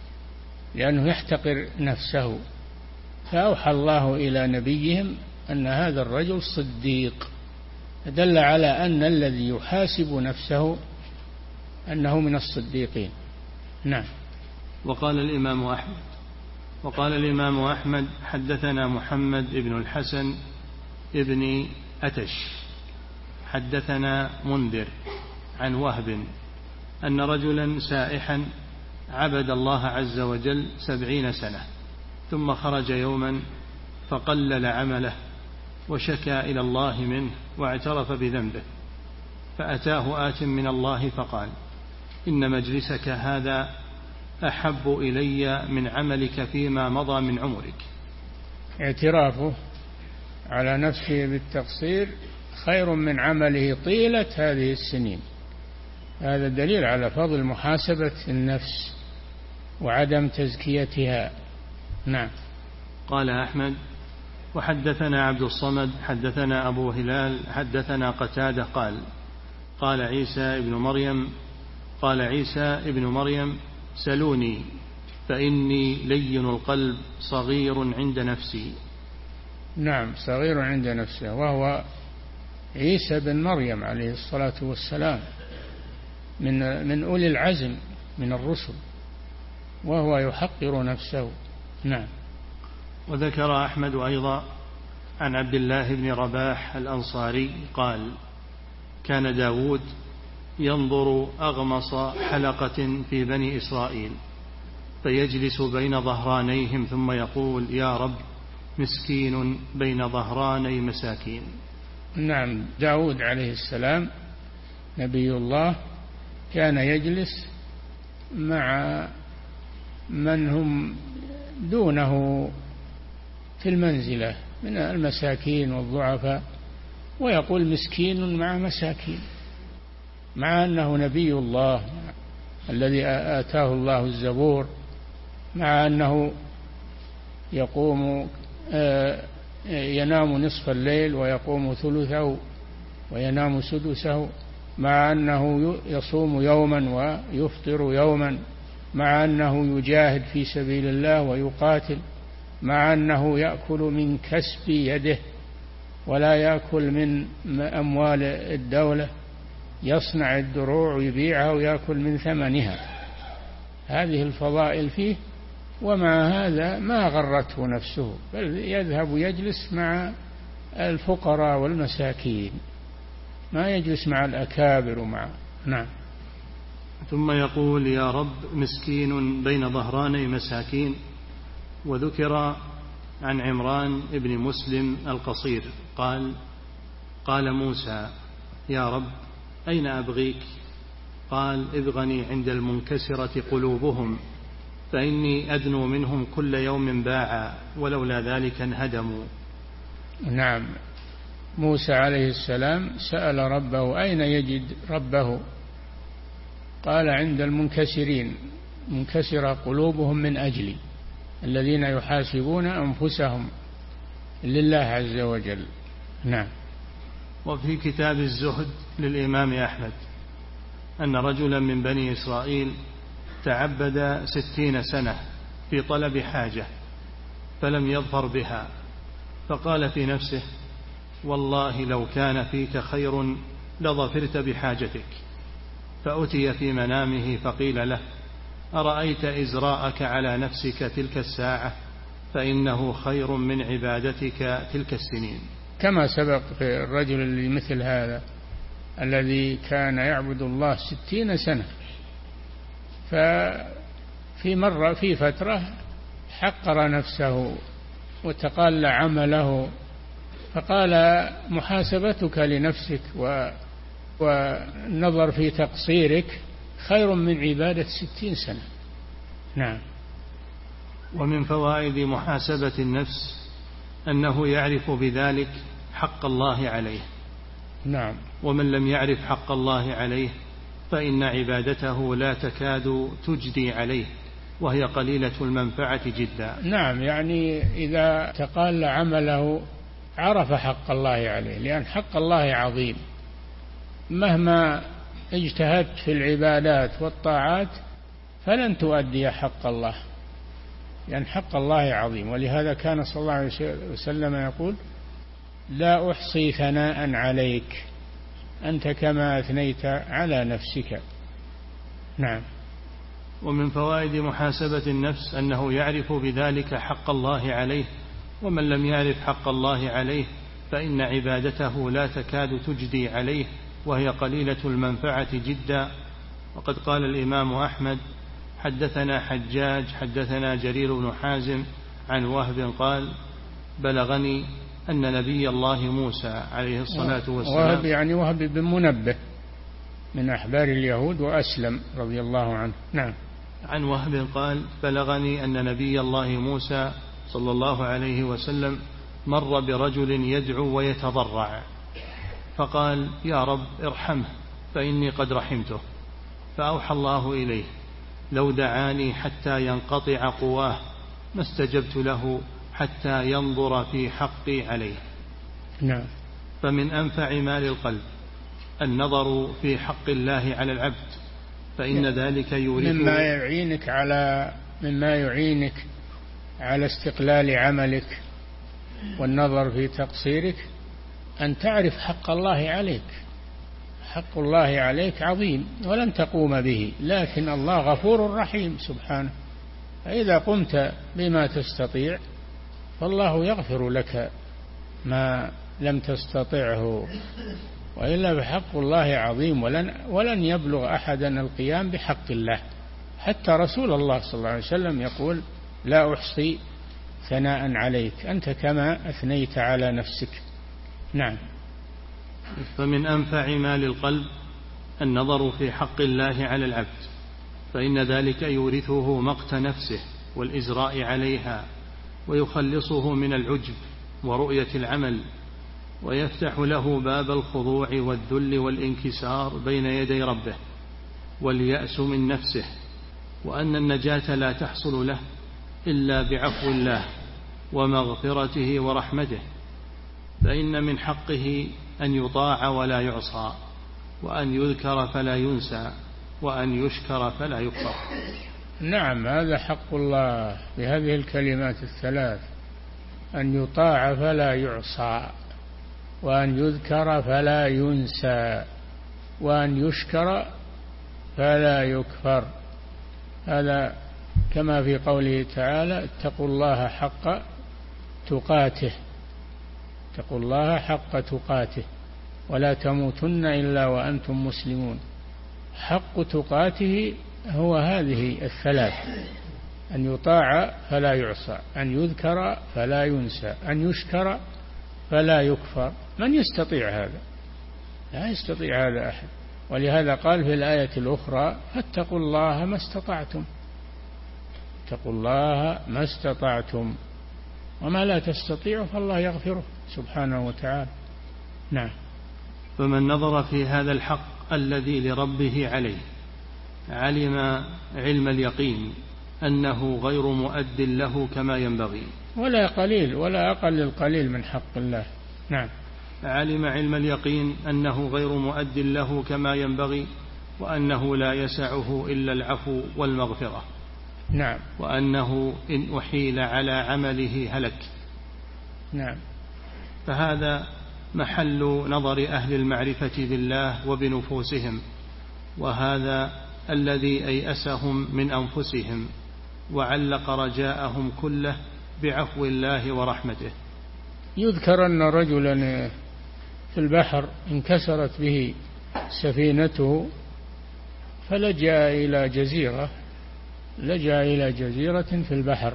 Speaker 3: لأنه يحتقر نفسه، فأوحى الله إلى نبيهم أن هذا الرجل صديق، دل على أن الذي يحاسب نفسه أنه من الصديقين. نعم.
Speaker 2: وقال الإمام أحمد وقال الإمام أحمد حدثنا محمد بن الحسن ابن أتش حدثنا منذر عن وهب أن رجلا سائحا عبد الله عز وجل سبعين سنة، ثم خرج يوما فقلل عمله وشكى إلى الله منه واعترف بذنبه، فأتاه آت من الله فقال إن مجلسك هذا أحب إلي من عملك فيما مضى من عمرك.
Speaker 3: اعترافه على نفسه بالتقصير خير من عمله طيلة هذه السنين، هذا دليل على فضل محاسبة النفس وعدم تزكيتها. نعم.
Speaker 2: قال أحمد وحدثنا عبد الصمد حدثنا أبو هلال حدثنا قتادة قال قال عيسى ابن مريم قال عيسى ابن مريم سلوني فإني لين القلب صغير عند نفسي.
Speaker 3: نعم، صغير عند نفسه، وهو عيسى بن مريم عليه الصلاة والسلام من من أولي العزم من الرسل، وهو يحقر نفسه. نعم.
Speaker 2: وذكر أحمد أيضا عن عبد الله بن رباح الأنصاري قال كان داود ينظر أغمص حلقة في بني إسرائيل فيجلس بين ظهرانيهم ثم يقول يا رب مسكين بين ظهراني مساكين.
Speaker 3: نعم. داود عليه السلام نبي الله كان يجلس مع من هم دونه في المنزلة من المساكين والضعفاء ويقول مسكين مع مساكين، مع أنه نبي الله الذي آتاه الله الزبور، مع أنه يقوم ينام نصف الليل ويقوم ثلثه وينام سدسه، مع أنه يصوم يوما ويفطر يوما، مع أنه يجاهد في سبيل الله ويقاتل، مع أنه يأكل من كسب يده ولا يأكل من أموال الدولة، يصنع الدروع ويبيعها ويأكل من ثمنها، هذه الفضائل فيه، ومع هذا ما غرته نفسه، بل يذهب يجلس مع الفقراء والمساكين، ما يجلس مع الأكابر ومع. نعم.
Speaker 2: ثم يقول يا رب مسكين بين ظهراني مساكين. وذكر عن عمران بن مسلم القصير قال قال موسى يا رب أين أبغيك؟ قال: ابغني عند المنكسرة قلوبهم فإني أدنو منهم كل يوم باعا ولولا ذلك انهدموا.
Speaker 3: نعم، موسى عليه السلام سأل ربه أين يجد ربه؟ قال: عند المنكسرين، منكسر قلوبهم من أجلي، الذين يحاسبون أنفسهم لله عز وجل. نعم.
Speaker 2: وفي كتاب الزهد للإمام أحمد أن رجلا من بني إسرائيل تعبد ستين سنة في طلب حاجة فلم يظفر بها، فقال في نفسه: والله لو كان فيك خير لظفرت بحاجتك. فأتي في منامه فقيل له: أرأيت إزراءك على نفسك تلك الساعة فإنه خير من عبادتك تلك السنين.
Speaker 3: كما سبق في الرجل اللي مثل هذا الذي كان يعبد الله ستين سنة، ففي مرة في فترة حقر نفسه وتقال عمله، فقال: محاسبتك لنفسك والنظر في تقصيرك خير من عبادة ستين سنة. نعم.
Speaker 2: ومن فوائد محاسبة النفس أنه يعرف بذلك حق الله عليه.
Speaker 3: نعم.
Speaker 2: ومن لم يعرف حق الله عليه فإن عبادته لا تكاد تجدي عليه، وهي قليلة المنفعة جدا.
Speaker 3: نعم، يعني إذا تقال عمله عرف حق الله عليه، لأن حق الله عظيم. مهما اجتهدت في العبادات والطاعات فلن تؤدي حق الله، لأن حق الله عظيم. ولهذا كان صلى الله عليه وسلم يقول: لا أحصي ثناء عليك أنت كما أثنيت على نفسك. نعم.
Speaker 2: ومن فوائد محاسبة النفس أنه يعرف بذلك حق الله عليه، ومن لم يعرف حق الله عليه فإن عبادته لا تكاد تجدي عليه، وهي قليلة المنفعة جدا. وقد قال الإمام أحمد: حدثنا حجاج حدثنا جرير بن حازم عن وهب قال: بلغني أن نبي الله موسى عليه الصلاة والسلام.
Speaker 3: وهب يعني وهب بن منبه من أحبار اليهود وأسلم رضي الله عنه. نعم.
Speaker 2: عن وهب قال: بلغني أن نبي الله موسى صلى الله عليه وسلم مر برجل يدعو ويتضرع فقال: يا رب ارحمه فإني قد رحمته. فأوحى الله إليه: لو دعاني حتى ينقطع قواه ما استجبت له حتى ينظر في حقي عليه.
Speaker 3: نعم.
Speaker 2: فمن أنفع ما للقلب النظر في حق الله على العبد، فإن ذلك يورثه
Speaker 3: مما يعينك على مما يعينك على استقلال عملك والنظر في تقصيرك أن تعرف حق الله عليك. حق الله عليك عظيم ولن تقوم به، لكن الله غفور رحيم سبحانه، فإذا قمت بما تستطيع فالله يغفر لك ما لم تستطعه، وإلا بحق الله عظيم ولن, ولن يبلغ أحدا القيام بحق الله. حتى رسول الله صلى الله عليه وسلم يقول: لا أحصي ثناء عليك أنت كما أثنيت على نفسك. نعم.
Speaker 2: فمن أنفع ما للقلب النظر في حق الله على العبد، فإن ذلك يورثه مقت نفسه والإزراء عليها، ويخلصه من العجب ورؤية العمل، ويفتح له باب الخضوع والذل والانكسار بين يدي ربه واليأس من نفسه، وأن النجاة لا تحصل له إلا بعفو الله ومغفرته ورحمته، فإن من حقه أن يطاع ولا يعصى، وأن يذكر فلا ينسى، وأن يشكر فلا يكفر.
Speaker 3: نعم، هذا حق الله بهذه الكلمات الثلاث: أن يطاع فلا يعصى، وأن يذكر فلا ينسى، وأن يشكر فلا يكفر. هذا كما في قوله تعالى: اتقوا الله حق تقاته، اتقوا الله حق تقاته ولا تموتن إلا وأنتم مسلمون. حق تقاته هو هذه الثلاث: أن يطاع فلا يعصى، أن يذكر فلا ينسى، أن يشكر فلا يكفر. من يستطيع هذا؟ لا يستطيع هذا أحد. ولهذا قال في الآية الأخرى فاتقوا الله ما استطعتم، اتقوا الله ما استطعتم، وما لا تستطيعوا فالله يغفره سبحانه وتعالى. نعم.
Speaker 2: فمن نظر في هذا الحق الذي لربه عليه علم علم اليقين أنه غير مؤد له كما ينبغي،
Speaker 3: ولا قليل ولا أقل القليل من حق الله. نعم.
Speaker 2: علم علم اليقين أنه غير مؤد له كما ينبغي، وأنه لا يسعه إلا العفو والمغفرة.
Speaker 3: نعم.
Speaker 2: وأنه إن أحيل على عمله هلك.
Speaker 3: نعم.
Speaker 2: فهذا محل نظر أهل المعرفة بالله وبنفوسهم، وهذا الذي أيأسهم من أنفسهم وعلق رجاءهم كله بعفو الله ورحمته.
Speaker 3: يذكر أن رجلا في البحر انكسرت به سفينته فلجأ إلى جزيرة لجأ إلى جزيرة في البحر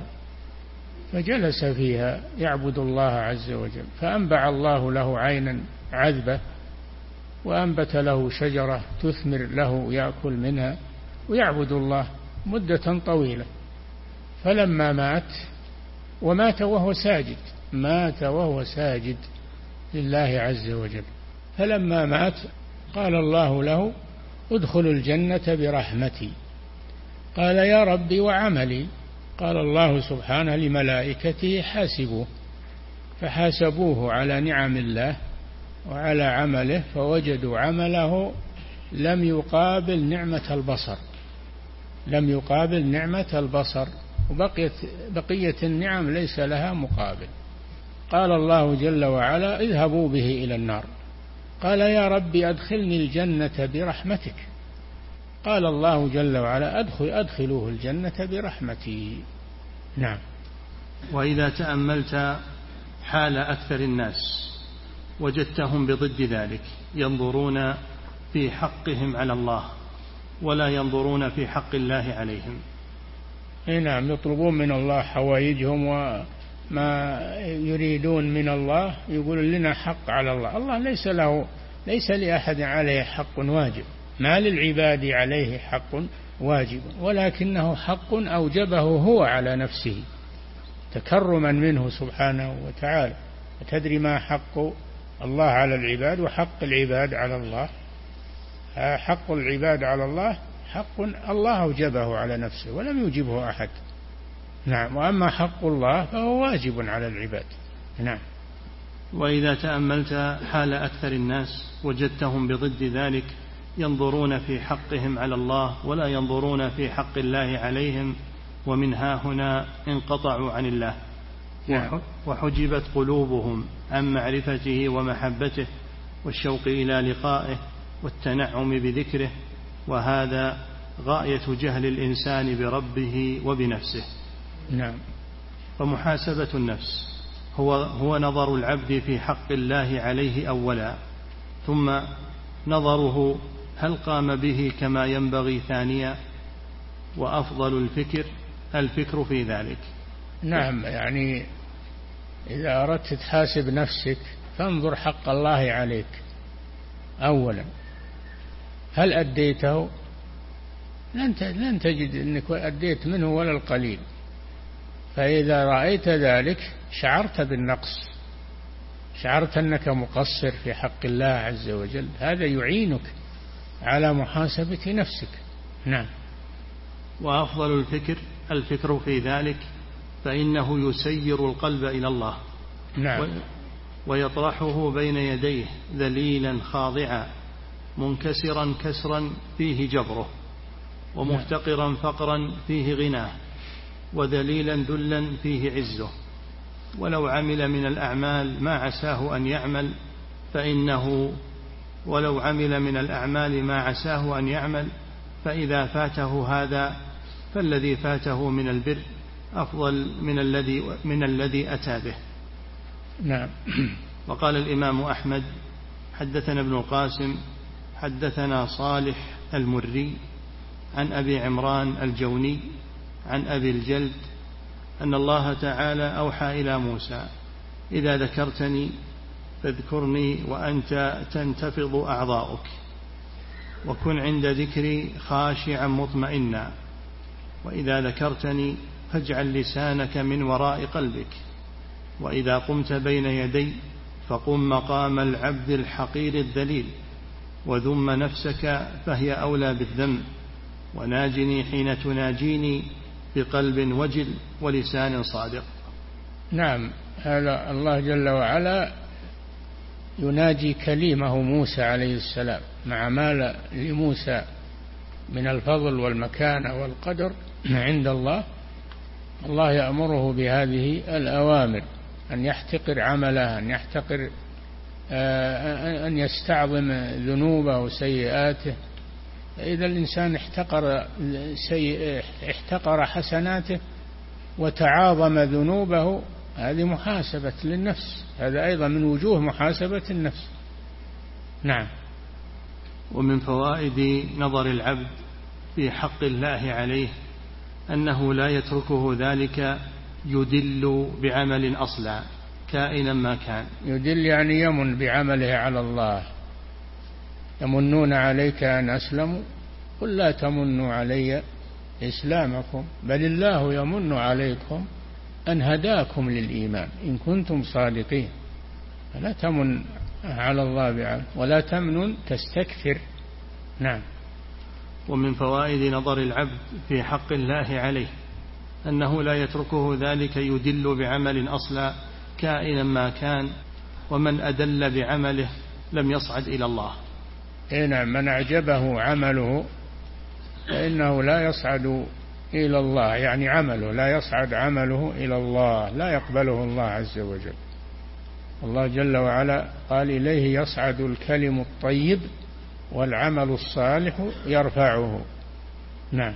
Speaker 3: فجلس فيها يعبد الله عز وجل، فأنبع الله له عينا عذبة وأنبت له شجرة تثمر له يأكل منها ويعبد الله مدة طويلة، فلما مات ومات وهو ساجد مات وهو ساجد لله عز وجل، فلما مات قال الله له ادخل الجنة برحمتي. قال يا ربي وعملي؟ قال الله سبحانه لملائكته حاسبوه، فحاسبوه على نعم الله وعلى عمله فوجدوا عمله لم يقابل نعمة البصر لم يقابل نعمة البصر وبقيت بقية النعم ليس لها مقابل. قال الله جل وعلا اذهبوا به إلى النار. قال يا ربي أدخلني الجنة برحمتك. قال الله جل وعلا أدخل أدخلوه الجنة برحمتي. نعم.
Speaker 2: وإذا تأملت حال أكثر الناس وجدتهم بضد ذلك، ينظرون في حقهم على الله ولا ينظرون في حق الله عليهم.
Speaker 3: نعم، يطلبون من الله حوائجهم وما يريدون من الله، يقول لنا حق على الله. الله ليس له ليس لأحد عليه حق واجب، ما للعباد عليه حق واجب، ولكنه حق أوجبه هو على نفسه تكرما منه سبحانه وتعالى. تدري ما حق الله على العباد وحق العباد على الله؟ حق العباد على الله حق الله أوجبه على نفسه ولم يوجبه أحد. نعم. وأما حق الله فهو واجب على العباد. نعم.
Speaker 2: وإذا تأملت حال أكثر الناس وجدتهم بضد ذلك، ينظرون في حقهم على الله ولا ينظرون في حق الله عليهم، ومن ها هنا انقطعوا عن الله.
Speaker 3: نعم.
Speaker 2: وحجبت قلوبهم عن معرفته ومحبته والشوق إلى لقائه والتنعم بذكره، وهذا غاية جهل الإنسان بربه وبنفسه.
Speaker 3: نعم.
Speaker 2: فمحاسبة النفس هو, هو نظر العبد في حق الله عليه أولا، ثم نظره هل قام به كما ينبغي ثانيا، وأفضل الفكر الفكر في ذلك.
Speaker 3: نعم. يعني إذا أردت تحاسب نفسك فانظر حق الله عليك أولا، هل أديته؟ لن تجد أنك أديت منه ولا القليل، فإذا رأيت ذلك شعرت بالنقص، شعرت أنك مقصر في حق الله عز وجل، هذا يعينك على محاسبة نفسك. نعم.
Speaker 2: وأفضل الفكر الفكر في ذلك، فإنه يسير القلب إلى الله.
Speaker 3: نعم.
Speaker 2: ويطرحه بين يديه ذليلا خاضعا منكسرا كسرا فيه جبره، ومفتقرا فقرا فيه غناه، وذليلا ذلا فيه عزه. ولو عمل من الأعمال ما عساه أن يعمل فإنه ولو عمل من الأعمال ما عساه أن يعمل فإذا فاته هذا فالذي فاته من البر أفضل من الذي من الذي أتى به.
Speaker 3: نعم.
Speaker 2: وقال الإمام أحمد حدثنا ابن القاسم حدثنا صالح المري عن أبي عمران الجوني عن أبي الجلد أن الله تعالى أوحى إلى موسى إذا ذكرتني فاذكرني وأنت تنتفض أعضاؤك. وكن عند ذكري خاشعا مطمئنا، وإذا ذكرتني فاجعل لسانك من وراء قلبك، وإذا قمت بين يدي فقم مقام العبد الحقير الذليل، وذم نفسك فهي أولى بالذم، وناجني حين تناجيني بقلب وجل ولسان صادق.
Speaker 3: نعم، هذا الله جل وعلا يناجي كليمه موسى عليه السلام مع ما لموسى من الفضل والمكانة والقدر عند الله. الله يأمره بهذه الأوامر، أن يحتقر عمله، أن يحتقر أن يستعظم ذنوبه وسيئاته. إذا الإنسان احتقر سيئ احتقر حسناته وتعاظم ذنوبه، هذه محاسبة للنفس، هذا أيضا من وجوه محاسبة النفس. نعم.
Speaker 2: ومن فوائد نظر العبد في حق الله عليه أنه لا يتركه ذلك يدل بعمل أصلا كائنا ما كان.
Speaker 3: يدل يعني يمن بعمله على الله. يمنون عليك أن أسلموا قل لا تمنوا علي إسلامكم بل الله يمن عليكم أن هداكم للإيمان إن كنتم صادقين. فلا تمن على الله بعمل ولا تمنن تستكثر. نعم.
Speaker 2: ومن فوائد نظر العبد في حق الله عليه أنه لا يتركه ذلك يدل بعمل أصلا كائنا ما كان، ومن أدل بعمله لم يصعد إلى الله.
Speaker 3: نعم، من أعجبه عمله فإنه لا يصعد إلى الله، يعني عمله لا يصعد عمله إلى الله، لا يقبله الله عز وجل. الله جل وعلا قال إليه يصعد الكلم الطيب والعمل الصالح يرفعه. نعم.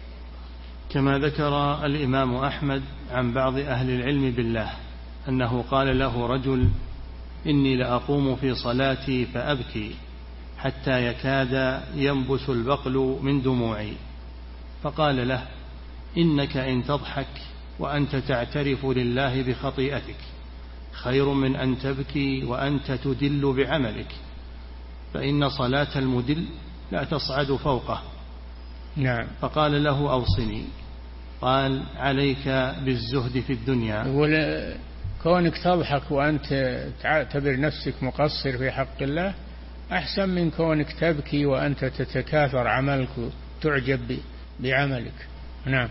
Speaker 2: كما ذكر الإمام أحمد عن بعض أهل العلم بالله أنه قال له رجل إني لأقوم في صلاتي فأبكي حتى يكاد ينبت البقل من دموعي، فقال له إنك إن تضحك وأنت تعترف لله بخطيئتك خير من أن تبكي وأنت تدل بعملك، فإن صلاة المدل لا تصعد فوقه.
Speaker 3: نعم.
Speaker 2: فقال له أوصني، قال عليك بالزهد في الدنيا.
Speaker 3: كونك تضحك وأنت تعتبر نفسك مقصر في حق الله أحسن من كونك تبكي وأنت تتكاثر عملك وتعجب بعملك. نعم.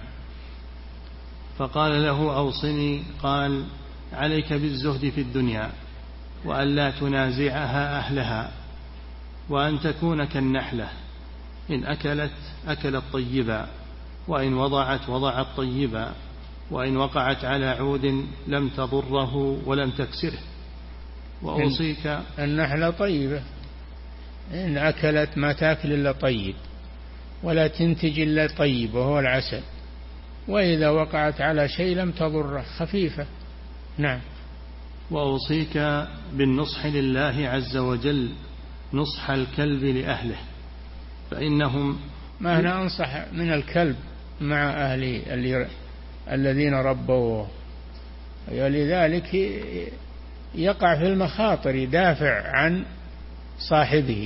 Speaker 2: فقال له أوصني، قال عليك بالزهد في الدنيا وأن لا تنازعها أهلها، وأن تكون كالنحلة إن أكلت أكلت طيبا، وإن وضعت وضعت طيبا، وإن وقعت على عود لم تضره ولم تكسره. وأوصيك.
Speaker 3: النحلة طيبة إن أكلت ما تأكل إلا طيب ولا تنتج إلا طيب وهو العسل، وإذا وقعت على شيء لم تضره خفيفة. نعم.
Speaker 2: وأوصيك بالنصح لله عز وجل نصح الكلب لأهله، فإنهم
Speaker 3: ما أنا أنصح من الكلب مع أهله اللي الذين ربوه، ولذلك يقع في المخاطر، يدافع عن صاحبه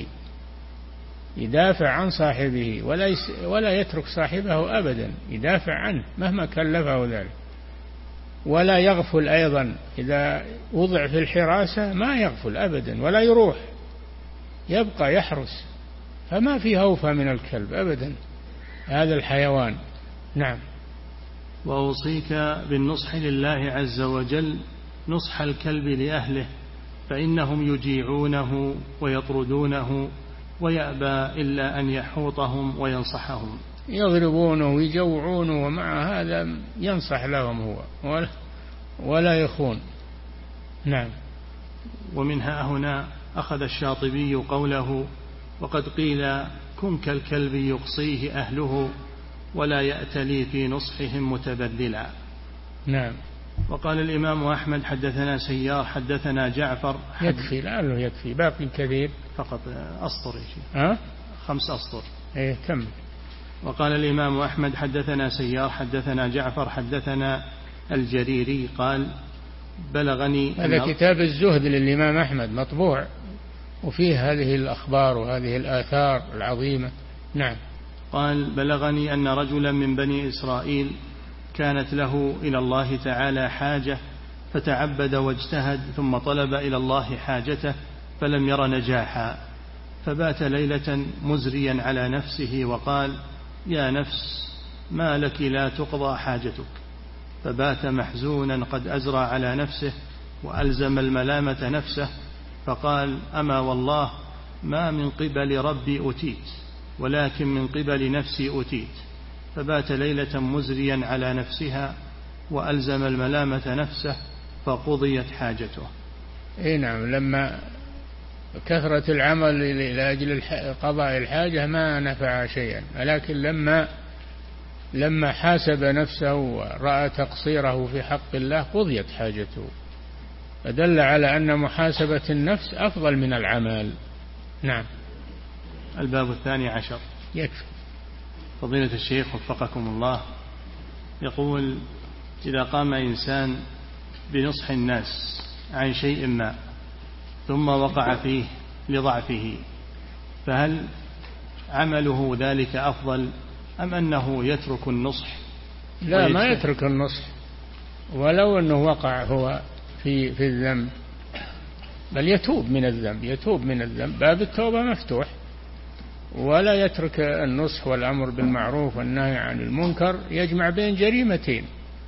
Speaker 3: يدافع عن صاحبه ولا ولا يترك صاحبه أبدا، يدافع عنه مهما كلفه ذلك. ولا يغفل أيضا، إذا وضع في الحراسة ما يغفل أبدا ولا يروح، يبقى يحرس، فما في هوفة من الكلب أبدا هذا الحيوان. نعم.
Speaker 2: وأوصيك بالنصح لله عز وجل نصح الكلب لأهله، فإنهم يجيعونه ويطردونه ويأبى إلا أن يحوطهم وينصحهم.
Speaker 3: يضربونه ويجوعونه ومع هذا ينصح لهم هو ولا, ولا يخون. نعم.
Speaker 2: ومنها هنا أخذ الشاطبي قوله وقد قيل كن كالكلب يقصيه أهله ولا يأتلي في نصحهم متبذلا.
Speaker 3: نعم.
Speaker 2: وقال الإمام أحمد حدثنا سيار حدثنا جعفر.
Speaker 3: يكفي لعله يكفي، باقي كثير
Speaker 2: فقط أسطر يا شيخ.
Speaker 3: ها؟
Speaker 2: خمس أسطر.
Speaker 3: إيه كم.
Speaker 2: وقال الإمام أحمد حدثنا سيار حدثنا جعفر حدثنا الجريري قال بلغني
Speaker 3: هذا كتاب الزهد للإمام أحمد مطبوع وفيه هذه الأخبار وهذه الآثار العظيمة. نعم.
Speaker 2: قال: بلغني أن رجلا من بني إسرائيل كانت له إلى الله تعالى حاجة فتعبد واجتهد ثم طلب إلى الله حاجته فلم ير نجاحا، فبات ليلة مزريا على نفسه وقال: يا نفس ما لك لا تقضى حاجتك، فبات محزونا قد أزرى على نفسه وألزم الملامة نفسه، فقال: أما والله ما من قبل ربي أتيت ولكن من قبل نفسي أتيت، فبات ليلة مزريا على نفسها وألزم الملامة نفسه فقضيت حاجته.
Speaker 3: إيه نعم، لما كثرة العمل لأجل قضاء الحاجة ما نفع شيئا، ولكن لما لما حاسب نفسه ورأى تقصيره في حق الله قضيت حاجته، فدل على أن محاسبة النفس أفضل من العمل. نعم.
Speaker 2: الباب الثاني عشر.
Speaker 3: يكفي.
Speaker 2: فضيلة الشيخ وفقكم الله، يقول: إذا قام إنسان بنصح الناس عن شيء ما ثم وقع فيه لضعفه، فهل عمله ذلك أفضل أم أنه يترك النصح؟
Speaker 3: لا، ما يترك النصح ولو أنه وقع هو في في الذنب، بل يتوب من الذنب، يتوب من الذنب، باب التوبة مفتوح، ولا يترك النصح والأمر بالمعروف والنهي عن المنكر، يجمع بين جريمتين: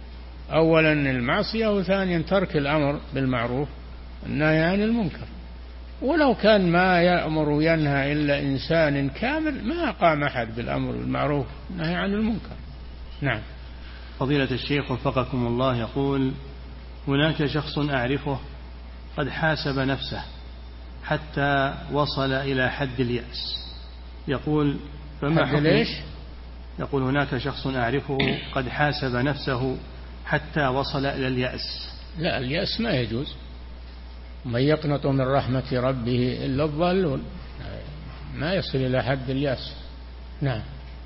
Speaker 3: أولا المعصية، وثانيا ترك الأمر بالمعروف والنهي عن المنكر. ولو كان ما يأمر وينهى إلا إنسان كامل ما قام أحد بالأمر بالمعروف والنهي عن المنكر. نعم.
Speaker 2: فضيلة الشيخ وفقكم الله، يقول: هناك شخص أعرفه قد حاسب نفسه حتى وصل إلى حد اليأس، يقول: فما حكم؟
Speaker 3: ليش؟
Speaker 2: يقول: هناك شخص أعرفه قد حاسب نفسه حتى وصل إلى اليأس.
Speaker 3: لا، اليأس ما يجوز، من يقنط من رحمة ربه إلا الضالون، ما يصل إلى حد اليأس. نعم.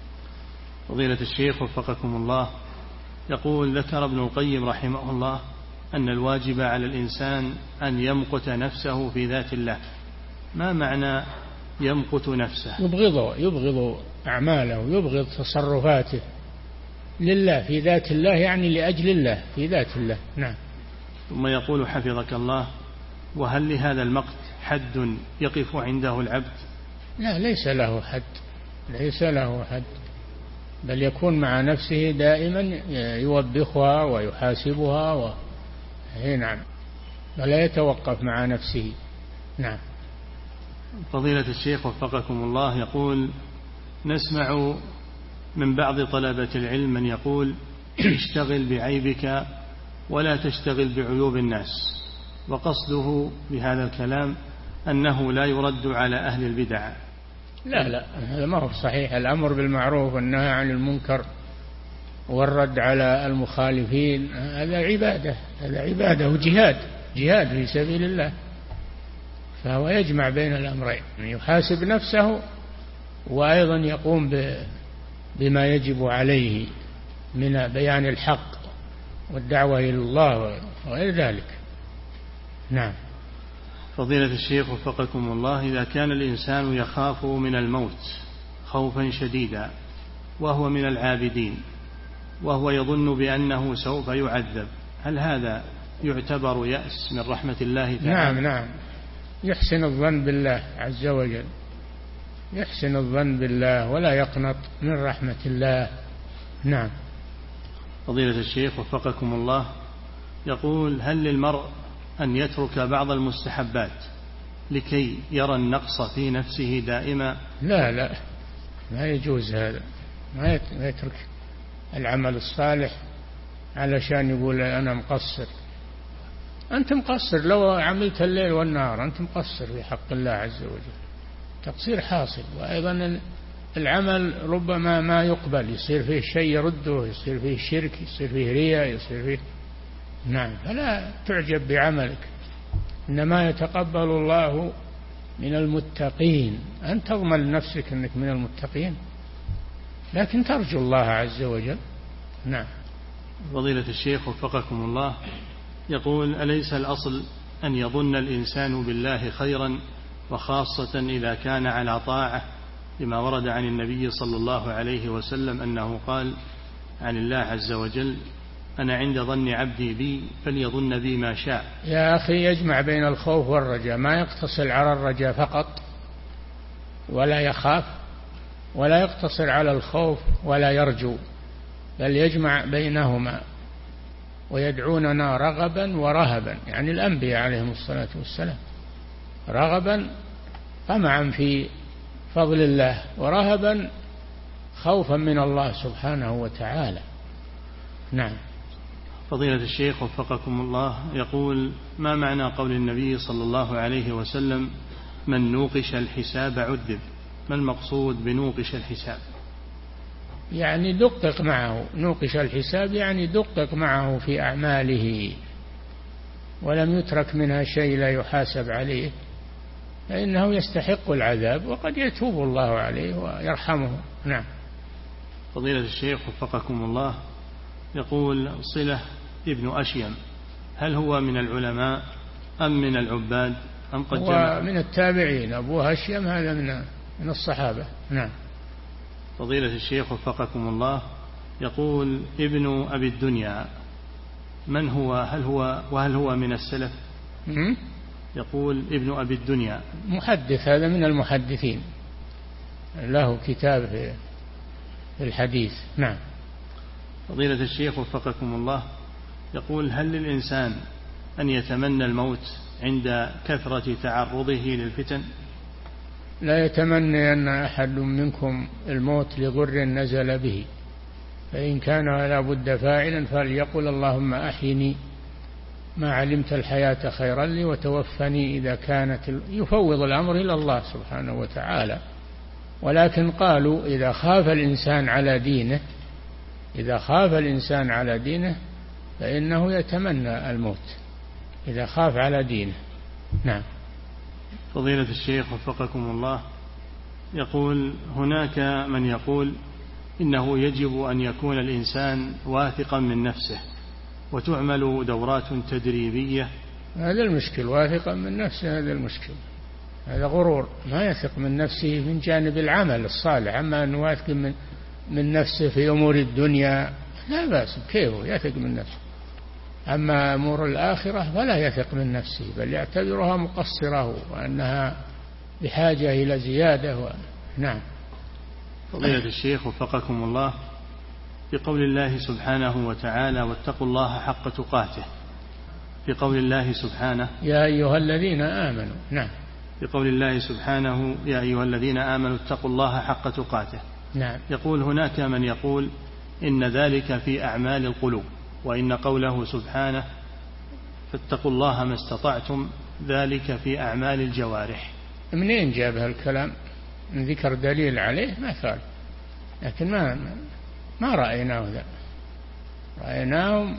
Speaker 2: فضيلة الشيخ وفقكم الله، يقول: ذكر ابن القيم رحمه الله أن الواجب على الإنسان أن يمقت نفسه في ذات الله. ما معنى يمقت نفسه؟
Speaker 3: يبغضه، يبغض أعماله، يبغض تصرفاته لله في ذات الله، يعني لأجل الله في ذات الله. نعم.
Speaker 2: ثم يقول حفظك الله: وهل لهذا المقت حد يقف عنده العبد؟
Speaker 3: لا، ليس له حد، ليس له حد، بل يكون مع نفسه دائما يوبخها ويحاسبها و... نعم، ولا يتوقف مع نفسه. نعم.
Speaker 2: فضيلة الشيخ وفقكم الله، يقول: نسمع من بعض طلبة العلم من يقول: اشتغل بعيبك ولا تشتغل بعيوب الناس، وقصده بهذا الكلام أنه لا يرد على أهل البدع.
Speaker 3: لا لا، هذا ما هو صحيح. الأمر بالمعروف والنهي عن المنكر والرد على المخالفين هذا عبادة، هذا عبادة وجهاد، جهاد في سبيل الله، فهو يجمع بين الأمرين، يحاسب نفسه وأيضا يقوم بما يجب عليه من بيان الحق والدعوة إلى الله وغير ذلك. نعم.
Speaker 2: فضيلة الشيخ وفقكم الله، إذا كان الإنسان يخاف من الموت خوفا شديدا وهو من العابدين وهو يظن بأنه سوف يعذب، هل هذا يعتبر يأس من رحمة الله تعالى؟
Speaker 3: نعم نعم، يحسن الظن بالله عز وجل، يحسن الظن بالله ولا يقنط من رحمة الله. نعم.
Speaker 2: فضيلة الشيخ وفقكم الله، يقول: هل للمرء أن يترك بعض المستحبات لكي يرى النقص في نفسه دائما؟
Speaker 3: لا لا، ما يجوز هذا، ما يترك العمل الصالح علشان يقول أنا مقصر. أنت مقصر لو عملت الليل والنهار، أنت مقصر في حق الله عز وجل، تقصير حاصل. وأيضا العمل ربما ما يقبل، يصير فيه شيء يرده، يصير فيه شرك، يصير فيه رياء، يصير فيه. نعم. فلا تعجب بعملك، إنما يتقبل الله من المتقين. أن تضمن لنفسك أنك من المتقين، لكن ترجو الله عز وجل. نعم.
Speaker 2: فضيلة الشيخ وفقكم الله، يقول: أليس الأصل أن يظن الإنسان بالله خيرا وخاصة إذا كان على طاعة، لما ورد عن النبي صلى الله عليه وسلم أنه قال عن الله عز وجل: أنا عند ظن عبدي بي فليظن بي ما شاء.
Speaker 3: يا أخي يجمع بين الخوف والرجاء، ما يقتصر على الرجاء فقط ولا يخاف، ولا يقتصر على الخوف ولا يرجو، بل يجمع بينهما، ويدعوننا رغبا ورهبا، يعني الأنبياء عليهم الصلاة والسلام، رغبا طمعا في فضل الله، ورهبا خوفا من الله سبحانه وتعالى. نعم.
Speaker 2: فضيلة الشيخ وفقكم الله يقول: ما معنى قول النبي صلى الله عليه وسلم: من نوقش الحساب عذب؟ ما المقصود بنوقش الحساب؟
Speaker 3: يعني دقق معه، نوقش الحساب يعني دقق معه في أعماله، ولم يترك منها شيء لا يحاسب عليه، فإنه يستحق العذاب، وقد يتوب الله عليه ويرحمه. نعم.
Speaker 2: فضيلة الشيخ وفقكم الله يقول: صلة ابن أشيم هل هو من العلماء أم من العباد أم قد جمع؟
Speaker 3: هو من التابعين، أبو هشيم هذا من من الصحابة. نعم.
Speaker 2: فضيلة الشيخ وفقكم الله يقول: ابن أبي الدنيا من هو؟ هل هو وهل هو من السلف؟
Speaker 3: م?
Speaker 2: يقول: ابن أبي الدنيا
Speaker 3: محدث، هذا من المحدثين، له كتاب في الحديث. نعم.
Speaker 2: فضيلة الشيخ وفقكم الله يقول: هل للإنسان أن يتمنى الموت عند كثرة تعرضه للفتن؟
Speaker 3: لا يتمنى أن أحد منكم الموت لغر نزل به، فإن كان لا بد فاعلا فليقل: اللهم أحيني ما علمت الحياة خيرا لي وتوفني إذا كانت، يفوض الأمر إلى الله سبحانه وتعالى. ولكن قالوا إذا خاف الإنسان على دينه إذا خاف الإنسان على دينه فإنه يتمنى الموت إذا خاف على دينه. نعم.
Speaker 2: فضيلة الشيخ وفقكم الله يقول: هناك من يقول إنه يجب أن يكون الإنسان واثقا من نفسه وتعمل دورات تدريبية.
Speaker 3: هذا المشكل، واثقا من نفسه، هذا المشكل، هذا غرور، ما يثق من نفسه من جانب العمل الصالح. أما أن واثق من من نفسه في أمور الدنيا لا بأس، كيف يثق من نفسه؟ أما أمور الآخرة فلا يثق من نفسه، بل يعتبرها مقصرة وأنها بحاجة إلى زيادة و... نعم.
Speaker 2: فضيلة الشيخ وفقكم الله في قول الله سبحانه وتعالى: واتقوا الله حق تقاته، في قول الله سبحانه:
Speaker 3: يا أيها الذين آمنوا. نعم.
Speaker 2: في قول الله سبحانه: يا أيها الذين آمنوا اتقوا الله حق تقاته.
Speaker 3: نعم.
Speaker 2: يقول: هناك من يقول إن ذلك في أعمال القلوب، وإن قوله سبحانه: فاتقوا الله ما استطعتم، ذلك في أعمال الجوارح.
Speaker 3: منين جاب هالكلام؟ من ذكر دليل عليه ما قال، لكن ما ما رأيناه ذا. رأيناهم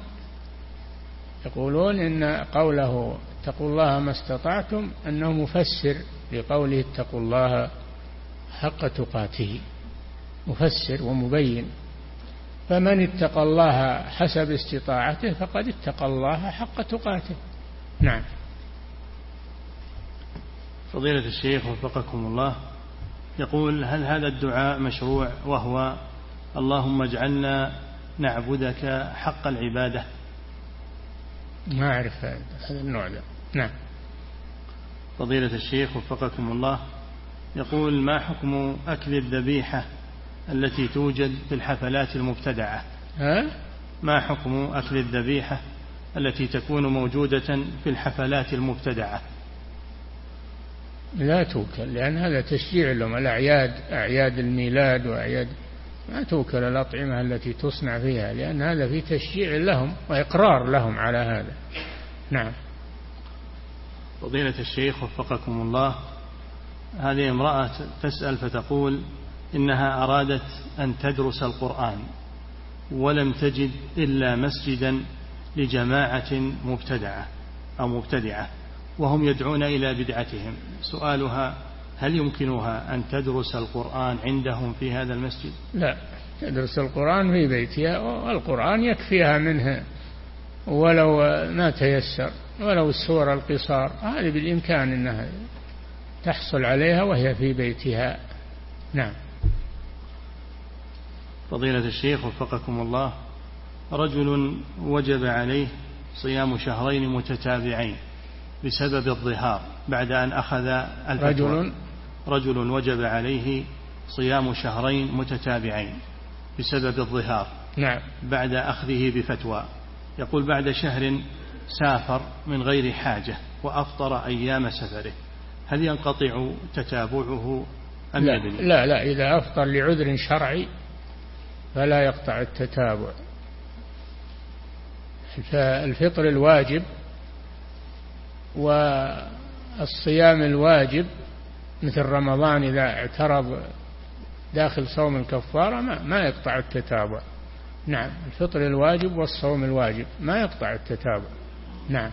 Speaker 3: يقولون إن قوله اتقوا الله ما استطعتم أنه مفسر لقوله اتقوا الله حق تقاته، مفسر ومبين. فمن اتقى الله حسب استطاعته فقد اتقى الله حق تقاته. نعم.
Speaker 2: فضيلة الشيخ وفقكم الله يقول: هل هذا الدعاء مشروع، وهو اللهم اجعلنا نعبدك حق العبادة؟
Speaker 3: ما أعرف هذا النوع ده. نعم.
Speaker 2: فضيلة الشيخ وفقكم الله يقول: ما حكم أكل الذبيحة التي توجد في الحفلات المبتدعة؟
Speaker 3: ها؟
Speaker 2: ما حكم أكل الذبيحة التي تكون موجودة في الحفلات المبتدعة؟
Speaker 3: لا توكل، لأن هذا تشجيع لهم، الأعياد، أعياد الميلاد وأعياد، ما توكل الأطعمة التي تصنع فيها، لأن هذا في تشجيع لهم وإقرار لهم على هذا. نعم.
Speaker 2: فضيلة الشيخ وفقكم الله هذه امرأة تسأل فتقول إنها أرادت أن تدرس القرآن ولم تجد إلا مسجدا لجماعة مبتدعة أو مبتدعة وهم يدعون إلى بدعتهم. سؤالها: هل يمكنها أن تدرس القرآن عندهم في هذا المسجد؟
Speaker 3: لا، تدرس القرآن في بيتها، والقرآن يكفيها منه ولو ما تيسر، ولو السور القصار، هذه بالإمكان أنها تحصل عليها وهي في بيتها. نعم.
Speaker 2: فضيلة الشيخ وفقكم الله، رجل وجب عليه صيام شهرين متتابعين بسبب الظهار بعد أن أخذ الفتوى. رجل رجل وجب عليه صيام شهرين متتابعين بسبب الظهار.
Speaker 3: نعم.
Speaker 2: بعد أخذه بفتوى، يقول بعد شهر سافر من غير حاجة وأفطر أيام سفره، هل ينقطع تتابعه أم
Speaker 3: لا,
Speaker 2: يبني؟
Speaker 3: لا لا إذا أفطر لعذر شرعي فلا يقطع التتابع. فالفطر الواجب والصيام الواجب مثل رمضان إذا اعترض داخل صوم الكفارة ما, ما يقطع التتابع. نعم. الفطر الواجب والصوم الواجب ما يقطع التتابع. نعم.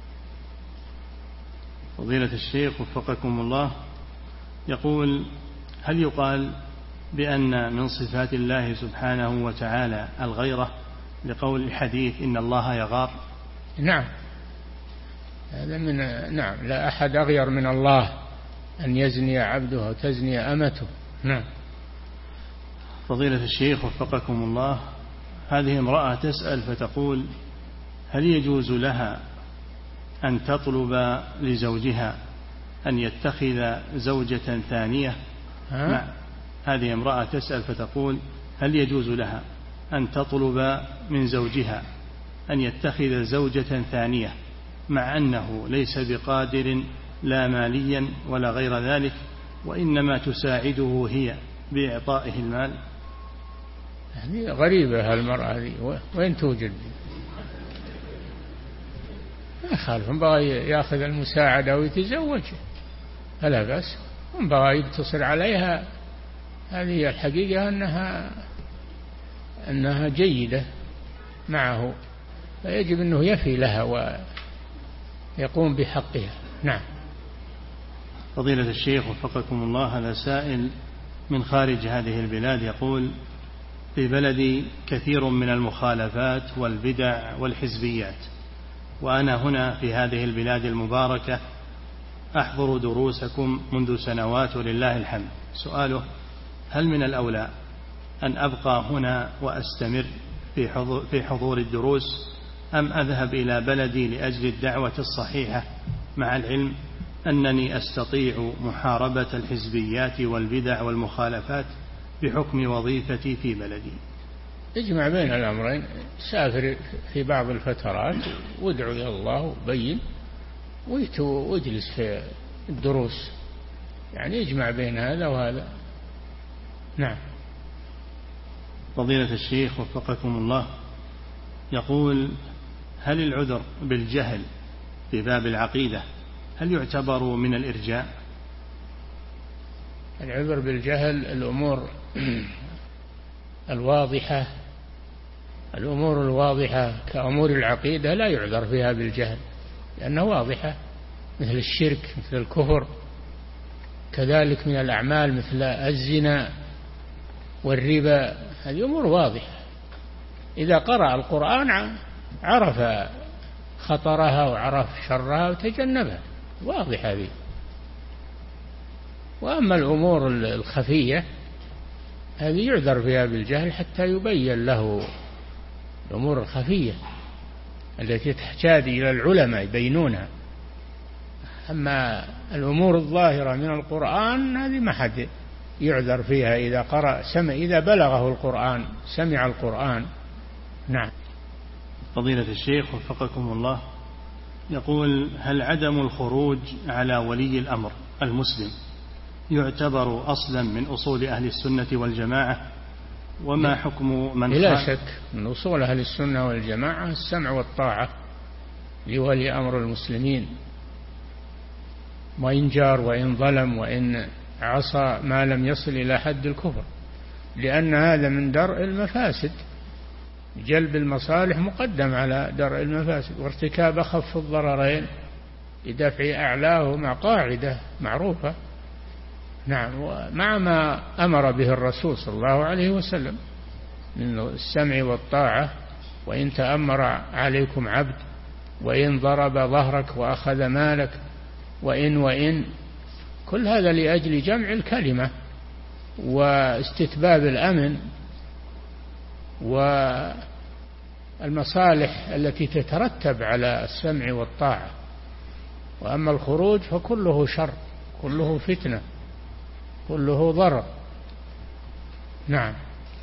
Speaker 2: فضيلة الشيخ وفقكم الله، يقول هل يقال بأن من صفات الله سبحانه وتعالى الغيرة لقول الحديث إن الله يغار؟
Speaker 3: نعم. هذا من نعم لا أحد أغير من الله أن يزني عبده وتزني أمته. نعم.
Speaker 2: فضيلة الشيخ وفقكم الله، هذه امرأة تسأل فتقول هل يجوز لها أن تطلب لزوجها أن يتخذ زوجة ثانية؟ نعم. هذه امرأة تسأل فتقول هل يجوز لها أن تطلب من زوجها أن يتخذ زوجة ثانية مع أنه ليس بقادر لا ماليا ولا غير ذلك، وإنما تساعده هي بإعطائه المال؟
Speaker 3: هذه غريبة المرأة هذه، وين توجد؟ ما خالف، بغى يأخذ المساعدة ويتزوج فلا بأس، بغى يتصل عليها. هذه الحقيقة أنها أنها جيدة معه، فيجب أنه يفي لها ويقوم بحقها. نعم.
Speaker 2: فضيلة الشيخ وفقكم الله، هذا سائل من خارج هذه البلاد يقول في بلدي كثير من المخالفات والبدع والحزبيات، وأنا هنا في هذه البلاد المباركة أحضر دروسكم منذ سنوات ولله الحمد. سؤاله هل من الأولى أن أبقى هنا وأستمر في حضور, في حضور الدروس أم أذهب إلى بلدي لأجل الدعوة الصحيحة، مع العلم أنني أستطيع محاربة الحزبيات والبدع والمخالفات بحكم وظيفتي في بلدي؟
Speaker 3: اجمع بين الأمرين، سافر في بعض الفترات وادعو إلى الله وبين، واجلس في الدروس، يعني اجمع بين هذا وهذا. نعم.
Speaker 2: فضيلة الشيخ وفقكم الله، يقول هل العذر بالجهل في باب العقيدة هل يعتبر من الإرجاء؟
Speaker 3: العذر بالجهل الأمور الواضحة، الأمور الواضحة كأمور العقيدة لا يعذر فيها بالجهل لأنها واضحة، مثل الشرك مثل الكفر، كذلك من الأعمال مثل الزنا والربا، هذه أمور واضحة. إذا قرأ القرآن عرف خطرها وعرف شرها وتجنبها، واضحة هذه. وأما الأمور الخفية هذه يعذر فيها بالجهل حتى يبين له الأمور الخفية التي تحتاج إلى العلماء يبينونها. أما الأمور الظاهرة من القرآن هذه ما حد يعذر فيها إذا قرأ سمع إذا بلغه القرآن سمع القرآن. نعم.
Speaker 2: فضيلة الشيخ وفقكم الله، يقول هل عدم الخروج على ولي الأمر المسلم يعتبر أصلا من أصول أهل السنة والجماعة؟ وما حكم من
Speaker 3: بلا شك من أصول أهل السنة والجماعة السمع والطاعة لولي أمر المسلمين، وإن جار وإن ظلم وإن عصى ما لم يصل إلى حد الكفر، لأن هذا من درء المفاسد، جلب المصالح مقدم على درء المفاسد، وارتكاب أخف الضررين لدفع أعلاهما قاعدة معروفة. نعم. ومع ما أمر به الرسول صلى الله عليه وسلم من السمع والطاعة، وإن تأمر عليكم عبد وإن ضرب ظهرك وأخذ مالك وإن وإن كل هذا لأجل جمع الكلمة واستتباب الأمن والمصالح التي تترتب على السمع والطاعة. وأما الخروج فكله شر، كله فتنة، كله ضرر. نعم.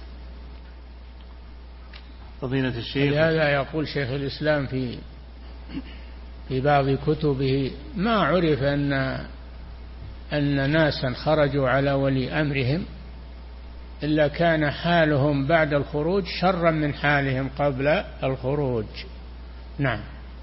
Speaker 2: فضيلة الشيخ،
Speaker 3: لهذا يقول شيخ الإسلام في في بعض كتبه: ما عرف أن أن ناسا خرجوا على ولي أمرهم إلا كان حالهم بعد الخروج شرا من حالهم قبل الخروج. نعم.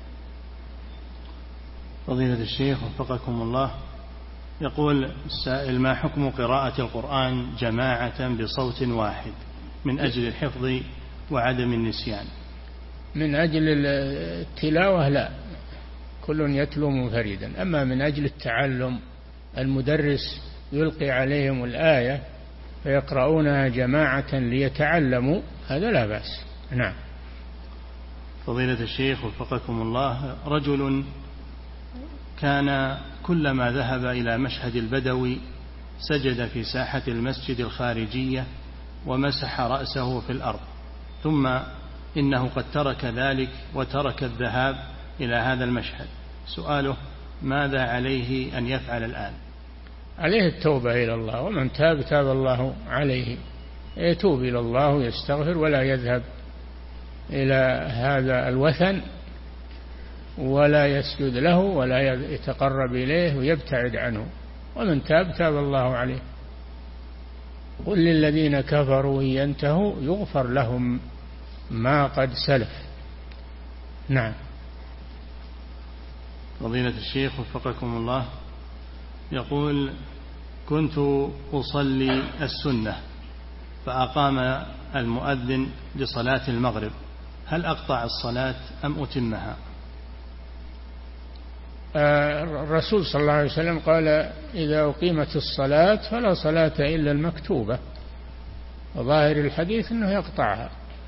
Speaker 2: فضيلة الشيخ وفقكم الله، يقول السائل: ما حكم قراءة القرآن جماعة بصوت واحد من أجل الحفظ وعدم النسيان؟
Speaker 3: من أجل التلاوة لا، كل يتلو منفردا. أما من أجل التعلم، المدرس يلقي عليهم الآية فيقرؤونها جماعة ليتعلموا، هذا لا بأس. نعم.
Speaker 2: فضيلة الشيخ وفقكم الله، رجل كان كلما ذهب إلى مشهد البدوي سجد في ساحة المسجد الخارجية ومسح رأسه في الأرض، ثم إنه قد ترك ذلك وترك الذهاب إلى هذا المشهد. سؤاله: ماذا عليه أن يفعل الآن؟
Speaker 3: عليه التوبة إلى الله، ومن تاب تاب الله عليه. يتوب إلى الله ويستغفر ولا يذهب إلى هذا الوثن ولا يسجد له ولا يتقرب إليه ويبتعد عنه. ومن تاب تاب الله عليه. قل للذين كفروا إن ينتهوا يغفر لهم ما قد سلف. نعم.
Speaker 2: فضيلة الشيخ وفقكم الله، يقول: كنت أصلي السنة فأقام المؤذن لصلاة المغرب، هل أقطع الصلاة أم أتمها؟
Speaker 3: الرسول صلى الله عليه وسلم قال: إذا أقيمت الصلاة فلا صلاة إلا المكتوبة. وظاهر الحديث أنه يقطعها،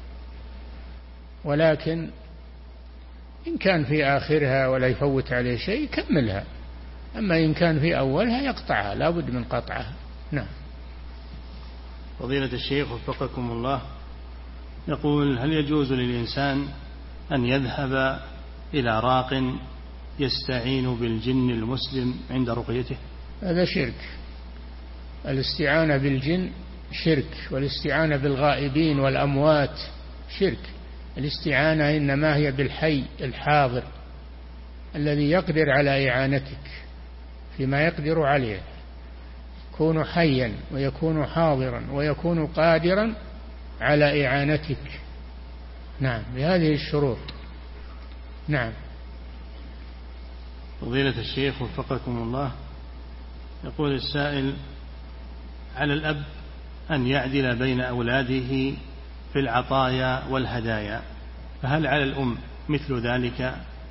Speaker 3: ولكن إن كان في آخرها ولا يفوت عليه شيء يكملها، أما إن كان في أولها يقطعها، لا بد من قطعها. نعم.
Speaker 2: فضيلة الشيخ وفقكم الله، يقول: هل يجوز للإنسان أن يذهب إلى راق يستعين بالجن المسلم عند رقيته؟
Speaker 3: هذا شرك. الاستعانة بالجن شرك، والاستعانة بالغائبين والأموات شرك. الاستعانة إنما هي بالحي الحاضر الذي يقدر على إعانتك فيما يقدر عليه، يكون حيا ويكون حاضرا ويكون قادرا على إعانتك. نعم، بهذه الشروط. نعم.
Speaker 2: فضيلة الشيخ وفقكم الله، يقول السائل: على الأب أن يعدل بين أولاده في العطايا والهدايا، فهل على الأم مثل ذلك؟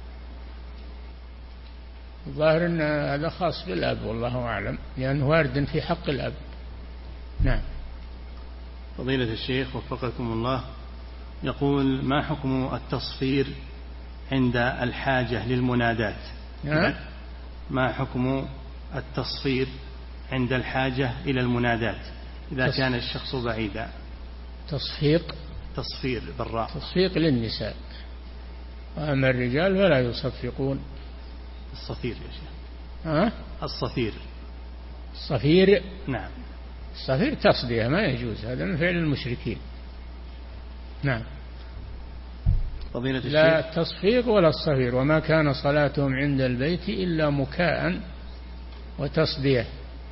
Speaker 3: الظاهر أن هذا خاص بالأب والله أعلم، لأنه وارد في حق الأب. نعم.
Speaker 2: فضيلة الشيخ وفقكم الله، يقول: ما حكم التصفير عند الحاجة للمنادات؟
Speaker 3: نعم.
Speaker 2: ما حكم التصفير عند الحاجة إلى المنادات إذا
Speaker 3: تص...
Speaker 2: كان الشخص بعيدا؟
Speaker 3: تصفيق.
Speaker 2: تصفير بالراء.
Speaker 3: تصفيق للنساء، وأما الرجال فلا يصفقون.
Speaker 2: الصفير يا شيخ.
Speaker 3: ها؟
Speaker 2: الصفير.
Speaker 3: الصفير.
Speaker 2: نعم.
Speaker 3: الصفير تصدية، ما يجوز، هذا من فعل المشركين. نعم.
Speaker 2: فضيلة الشيخ.
Speaker 3: لا التصفيق ولا الصفير. وما كان صلاتهم عند البيت إلا مكاء وتصدية،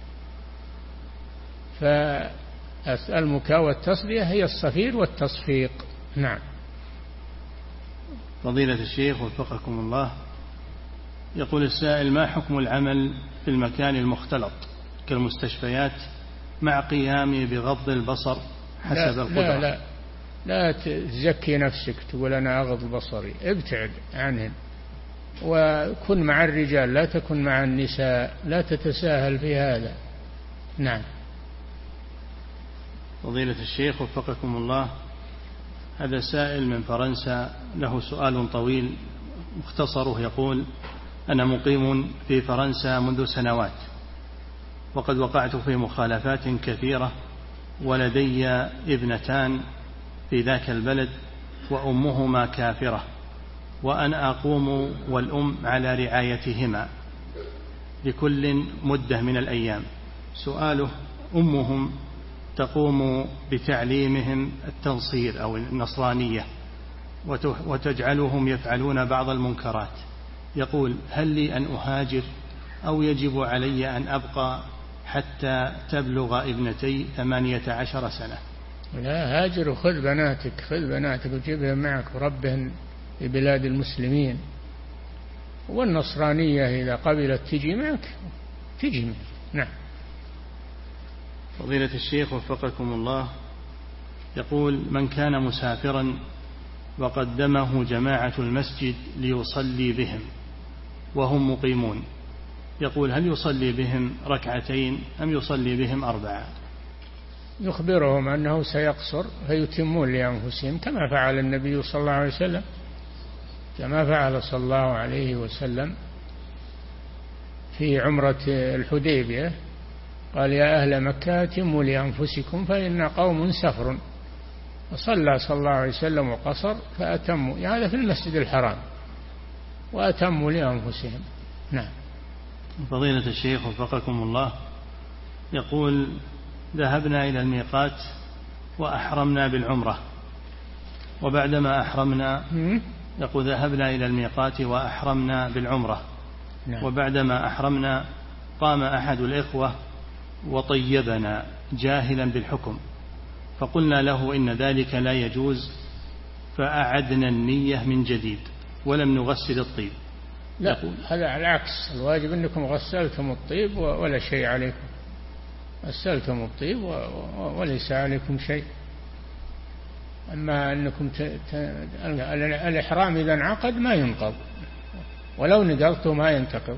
Speaker 3: فالمكاء والتصدية هي الصفير والتصفيق. نعم.
Speaker 2: فضيلة الشيخ وفقكم الله، يقول السائل: ما حكم العمل في المكان المختلط كالمستشفيات مع قيامي بغض البصر حسب
Speaker 3: لا
Speaker 2: القدرة؟
Speaker 3: لا لا لا تزكي نفسك تقول أنا أغض بصري، ابتعد عنهم وكن مع الرجال، لا تكن مع النساء، لا تتساهل في هذا. نعم.
Speaker 2: فضيلة الشيخ وفقكم الله، هذا سائل من فرنسا له سؤال طويل مختصره، يقول: أنا مقيم في فرنسا منذ سنوات، وقد وقعت في مخالفات كثيرة، ولدي ابنتان في ذاك البلد وأمهما كافرة، وأنا أقوم والأم على رعايتهما لكل مدة من الأيام. سؤاله: أمهم تقوم بتعليمهم التنصير أو النصرانية وتجعلهم يفعلون بعض المنكرات، يقول: هل لي أن أهاجر أو يجب علي أن أبقى حتى تبلغ ابنتي ثمانية عشر سنة؟
Speaker 3: لا، هاجر وخذ بناتك خذ بناتك وجيبهم معك وربهن في بلاد المسلمين، والنصرانية إذا قبلت تجي معك تجي معك. نعم.
Speaker 2: فضيلة الشيخ وفقكم الله، يقول: من كان مسافرا وقدمه جماعة المسجد ليصلي بهم وهم مقيمون، يقول: هل يصلي بهم ركعتين أم يصلي بهم أربعة؟
Speaker 3: يخبرهم أنه سيقصر فيتمون لأنفسهم كما فعل النبي صلى الله عليه وسلم كما فعل صلى الله عليه وسلم في عمرة الحديبية، قال: يا أهل مكة أتموا لأنفسكم فإن قوم سفر، وصلى صلى الله عليه وسلم وقصر فأتموا، هذا يعني في المسجد الحرام، وأتموا لأنفسهم. نعم.
Speaker 2: فضيلة الشيخ وفقكم الله، يقول: ذهبنا إلى الميقات وأحرمنا بالعمرة، وبعدما أحرمنا يقول ذهبنا إلى الميقات وأحرمنا بالعمرة
Speaker 3: نعم.
Speaker 2: وبعدما أحرمنا قام أحد الإخوة وطيبنا جاهلا بالحكم، فقلنا له إن ذلك لا يجوز، فأعدنا النية من جديد ولم نغسل الطيب.
Speaker 3: لا، هذا العكس، الواجب أنكم غسلتم الطيب ولا شيء عليكم، غسلتم الطيب وليس عليكم شيء. أما أنكم ت... ت... الإحرام إذا انعقد ما ينقض، ولو نقضته ما ينتقض،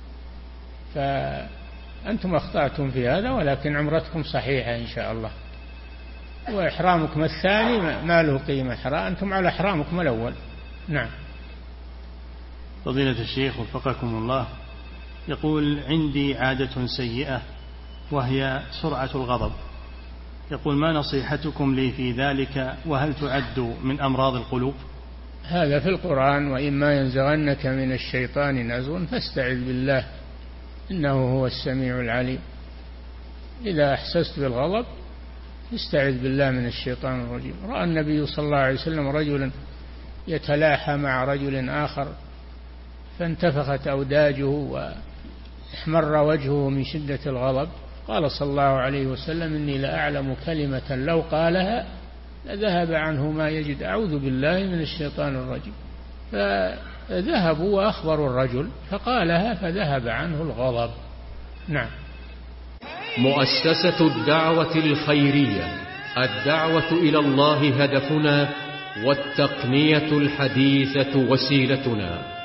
Speaker 3: فأنتم أخطأتم في هذا، ولكن عمرتكم صحيحة إن شاء الله، وإحرامكم الثاني ما له قيمة، أنتم على إحرامكم الأول. نعم.
Speaker 2: فضيلة الشيخ وفقكم الله، يقول: عندي عادة سيئة وهي سرعة الغضب، يقول: ما نصيحتكم لي في ذلك، وهل تعد من أمراض القلوب؟
Speaker 3: هذا في القرآن: وإما ينزغنك من الشيطان نزغ فاستعذ بالله إنه هو السميع العليم. إذا أحسست بالغضب استعذ بالله من الشيطان الرجيم. رأى النبي صلى الله عليه وسلم رجلا يتلاحى مع رجل آخر فانتفخت أوداجه واحمر وجهه من شدة الغضب، قال صلى الله عليه وسلم: إني لأعلم كلمة لو قالها لذهب عنه ما يجد، أعوذ بالله من الشيطان الرجيم. فذهبوا وأخبروا الرجل فقالها فذهب عنه الغضب. نعم.
Speaker 4: مؤسسة الدعوة الخيرية، الدعوة إلى الله هدفنا، والتقنية الحديثة وسيلتنا.